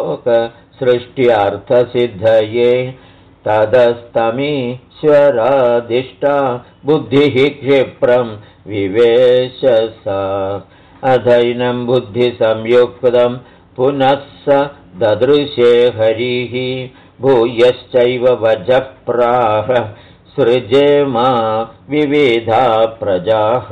लोकसृष्ट्यार्थसिद्धये तदस्तमीश्वरादिष्टा बुद्धिः क्षिप्रं विवेश सा अधैनं बुद्धिसंयुक्तं पुनः स ददृशे हरिः भूयश्चैव वचः प्राह सृजेमा विविधा प्रजाः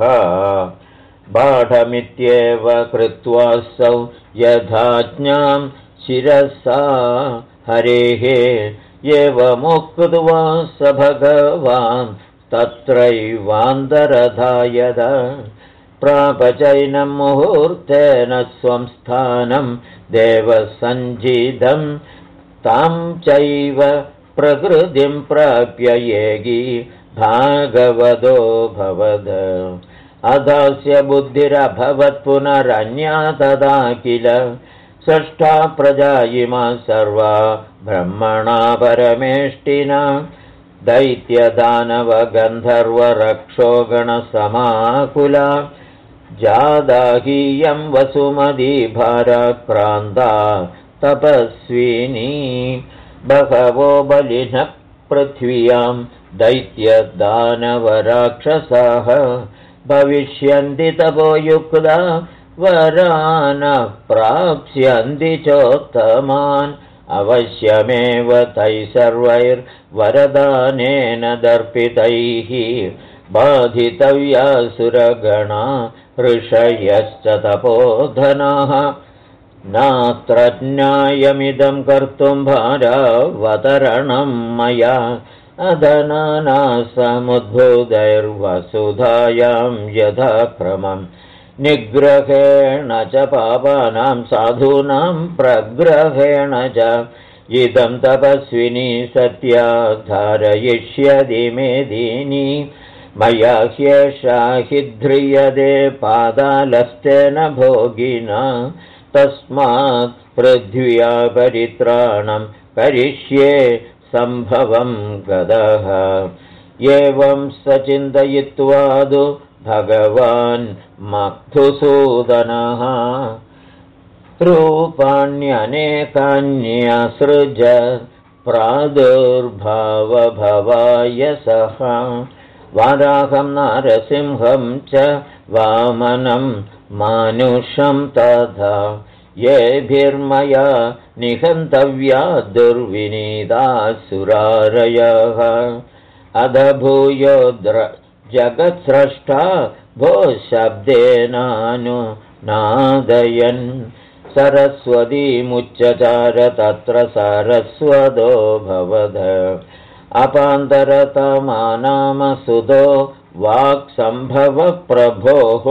बाढमित्येव कृत्वासौ यथाज्ञां शिरसा हरेः एवमुक्त्वा स भगवान् तत्रैवान्तरधायद प्रापचैनं मुहूर्तेन स्वं स्थानं देवसञ्जितं तां चैव प्रकृतिं प्राप्य येगी भागवतो भवद अधस्य बुद्धिरभवत् पुनरन्या तदा किल षष्ठा प्रजा इमा सर्वा ब्रह्मणा परमेष्टिना दैत्यदानवगन्धर्वरक्षोगणसमाकुला जादाहीयं वसुमती भाराक्रान्ता तपस्विनी बहवो बलिनः पृथ्व्यां दैत्यदानवराक्षसाः भविष्यन्ति तपोयुक्ता वरान प्राप्स्यन्ति चोत्तमान् अवश्यमेव तैः सर्वैर्वरदानेन दर्पितैः बाधितव्यासुरगणा ऋषयश्च तपोधनाः नात्र न्यायमिदं कर्तुं भारावतरणं मया अधनाना समुद्भूतैर्वसुधायां यथाक्रमं निग्रहेण च पापानां साधूनां प्रग्रहेण च इदं तपस्विनी सत्या धारयिष्यति मेदिनी मया ह्येषा हि ध्रियते पादालस्तेन भोगिना तस्मात् पृथ्व्या परित्राणं करिष्ये सम्भवं गदः एवं स चिन्तयित्वादु भगवान् मधुसूदनः रूपाण्यनेकान्यसृज प्रादुर्भावभवाय सः वाराहं नारसिंहं च वामनं मानुषं तथा येभिर्मया निहन्तव्या दुर्विनीतासुरारयः अधभूयो जगत्स्रष्टा भो शब्देनानुनादयन् सरस्वतीमुच्चचार तत्र सारस्वतो भवद अपान्तरतमानामसुतो वाक्सम्भवप्रभोः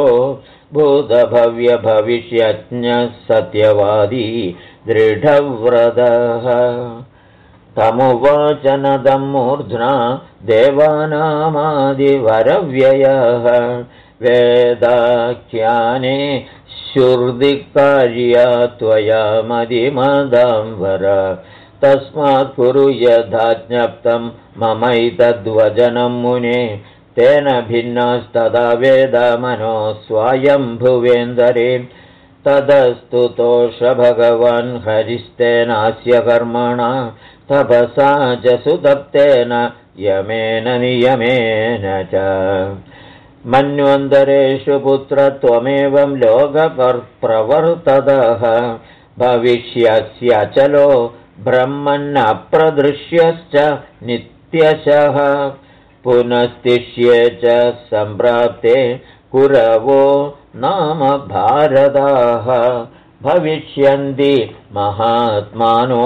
भूतभव्यभविष्यज्ञः सत्यवादी दृढव्रतः तमुवाच नदं मूर्ध्ना देवानामादिवरव्ययः वेदाख्याने श्रुतिकार्या त्वया मदिमदाम्बर तस्मात् कुरु यथा ज्ञप्तं ममैतद्वचनं मुने तेन भिन्नास्तदा वेदमनो स्वायम्भुवेन्दरे तदस्तुतोष भगवान् हरिस्तेनास्य कर्मणा तपसा च सुतप्तेन यमेन नियमेन च मन्वन्तरेषु पुत्रत्वमेवं लोकप्रवर्ततः भविष्यस्याचलो ब्रह्मन्नप्रदृश्यश्च नित्यशः पुनस्तिष्ये च सम्प्राप्ते कुरवो नाम भारताः भविष्यन्ति महात्मानो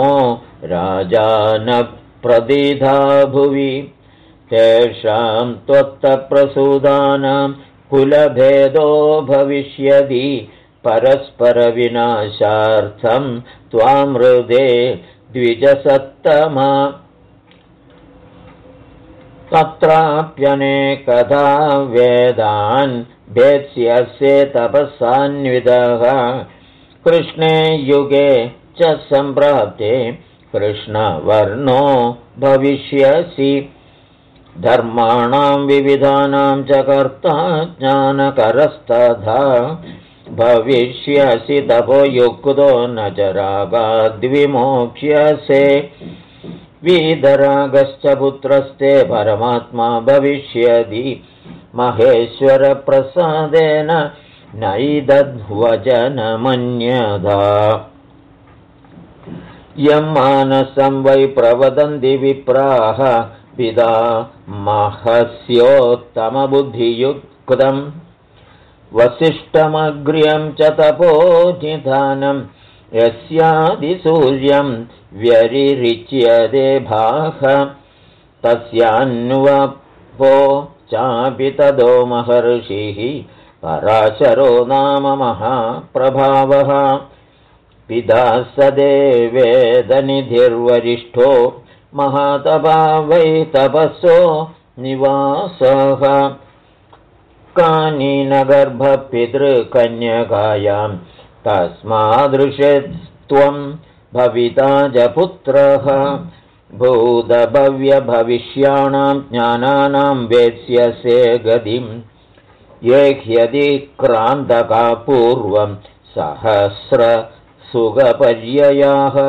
राजानप्रदिधा भुवि तेषां त्वत्तप्रसूदानां कुलभेदो भविष्यति परस्परविनाशार्थं त्वामृदे द्विजसत्तमा तत्राप्यनेकधा वेदान् भेत्स्यसे तपसान्वितः कृष्णे युगे च सम्प्राप्ते कृष्णवर्णो भविष्यसि धर्माणां विविधानां च कर्ता ज्ञानकरस्तथा भविष्यसि तपोयुक्तो न च रागाद्विमोक्ष्यसे वीतरागश्च पुत्रस्ते परमात्मा भविष्यति महेश्वरप्रसादेन नैतद्वचनमन्यथा यं मानसं वै प्रवदन्ति विप्राः पिता महस्योत्तमबुद्धियुक्तं वसिष्ठमग्र्यं च तपोनिधानं यस्यादिसूर्यं व्यरिरिच्यते भाः तस्यान्वपो चापि तदो महर्षिः पराशरो नाम महाप्रभावः पिता स देवेदनिधिर्वरिष्ठो महातपा वै तपसो निवासः कानीनगर्भपितृकन्यकायां तस्मादृशत्वं भविता च पुत्रः भूतभव्यभविष्याणां ज्ञानानां वेत्स्यसे गतिं ये ह्यदि क्रान्तका पूर्वं सहस्रसुगपर्ययाः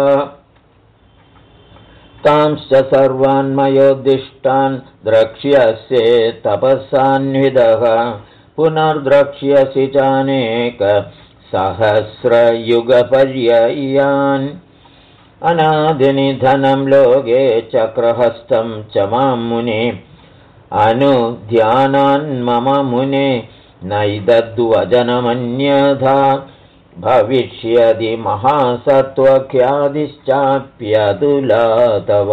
तांश्च सर्वान् मयोद्दिष्टान् द्रक्ष्यसे तपसान्वितः पुनर्द्रक्ष्यसि चानेक सहस्रयुगपर्ययान् अनादिनिधनं लोके चक्रहस्तं च मां मुने अनुध्यानान्मम मुने नैतद्वचनमन्यथा भविष्यति महासत्त्वख्यातिश्चाप्यतुला तव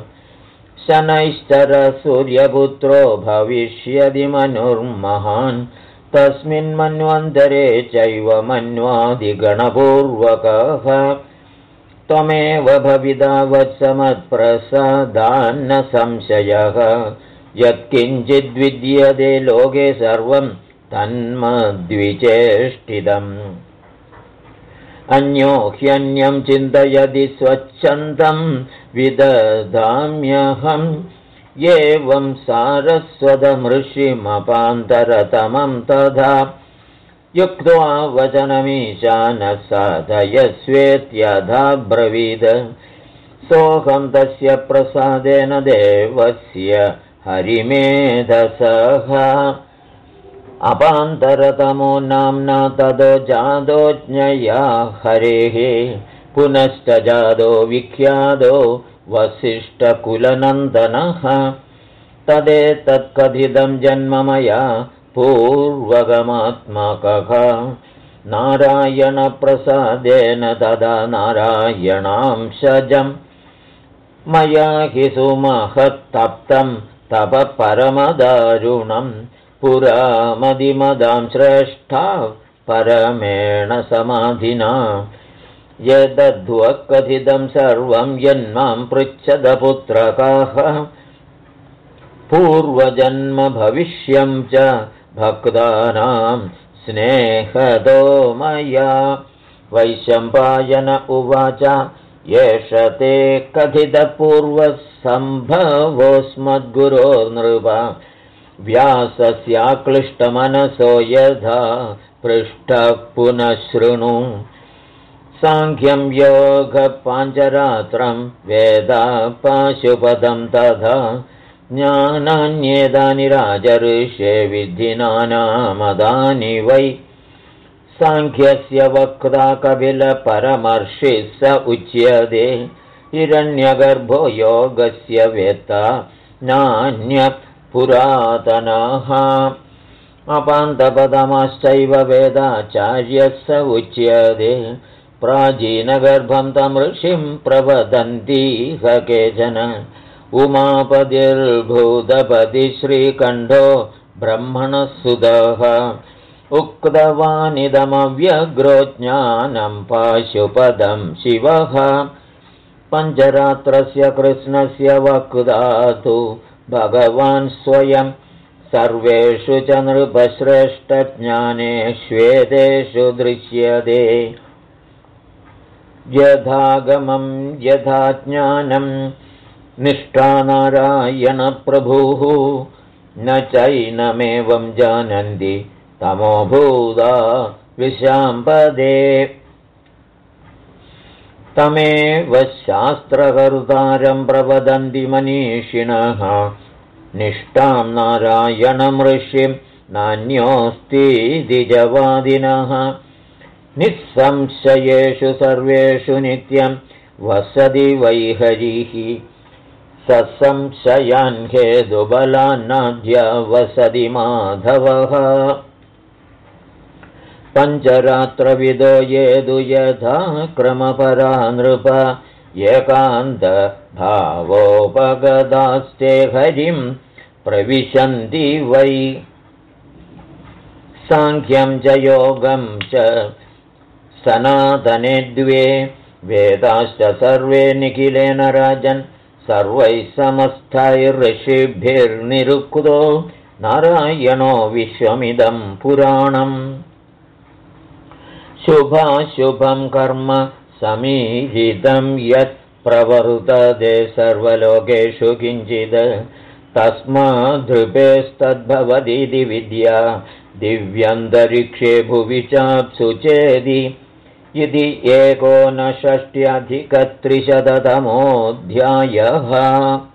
शनैश्चरसूर्यपुत्रो भविष्यति मनुर्महान् तस्मिन्मन्वन्तरे चैव मन्वादिगणपूर्वकः त्वमेव भविता वत्समत्प्रसादान्न संशयः यत्किञ्चिद्विद्यते लोके सर्वं तन्मद्विचेष्टितम् अन्यो ह्यन्यं चिन्तयति स्वच्छन्दं विदधाम्यहम् एवं सारस्वतमृषिमपान्तरतमं तथा युक्त्वा वचनमीशानः साधयस्वेत्यथा ब्रवीद सोऽहं तस्य प्रसादेन देवस्य हरिमेधसः अपान्तरतमो नाम्ना ततो जातो ज्ञया हरेः पुनश्च जातो विख्यातो वसिष्ठकुलनन्दनः तदेतत्कथितं जन्म मया पूर्वगमात्मकः नारायणप्रसादेन तदा नारायणांशजं मया हि सुमहत्तप्तं तपः परमदारुणं पुरा मदिमदां श्रेष्ठा परमेण समाधिना यदध्वकथितं सर्वं यन्मां पृच्छद पुत्रकाः पूर्वजन्म भविष्यं च भक्तानां स्नेहदो मया। वैशम्पायन उवाच एष ते कथितपूर्वसम्भवोऽस्मद्गुरो नृप व्यासस्याक्लिष्टमनसो यथा पृष्ठः पुनः शृणु। साङ्ख्यं योगपाञ्चरात्रं वेदा पाशुपदं तथा ज्ञानान्येतानि राजऋषे विधिनानामदानि वै। साङ्ख्यस्य वक्ता कपिलपरमर्षिः स उच्यते हिरण्यगर्भो योगस्य वेत्ता नान्यः पुरातनः। अपान्तपदमश्चैव वेदाचार्यः स उच्यते प्राचीनगर्भं तं ऋषिं प्रवदन्तीह केचन। उमापतिर्भूतपति श्रीकण्ठो ब्रह्मणः सुतः उक्तवानिदमव्यग्रो ज्ञानं पाशुपदं शिवः। पञ्चरात्रस्य कृष्णस्य वक्ता तु भगवान् स्वयं सर्वेषु च नृपश्रेष्ठज्ञानेष्वेदेषु दृश्यते। यथागमं यथा ज्ञानं निष्ठा नारायणप्रभुः न चैनमेवं जानन्ति तमोभूता विशाम्पदे। तमेव शास्त्रकर्तारं प्रवदन्ति मनीषिणः निष्ठां नारायणं ऋषिं नान्योऽस्तीति जवादिनः। निःसंशयेषु सर्वेषु नित्यं वसति वैहरिः ससंशयान् हेतुबलान्नाद्य वसति माधवः। पञ्चरात्रविदो येदु यथा क्रमपरा नृप एकान्तभावोपगतास्ते हरिं प्रविशन्ति वै। साङ्ख्यं च योगं च सनातने द्वे वेदाश्च सर्वे निखिलेन राजन् सर्वैः समस्तैर्ऋषिभिर्निरुक्तो नारायणो विश्वमिदं पुराणम्। शुभाशुभं कर्म समीहितं यत् प्रवर्तते सर्वलोकेषु किञ्चित् तस्माद्धृपेस्तद्भवतीति विद्या दिव्यन्तरिक्षे भुवि चाप्सु चेदि। इति 1960 अधिक 300तमोऽध्यायः।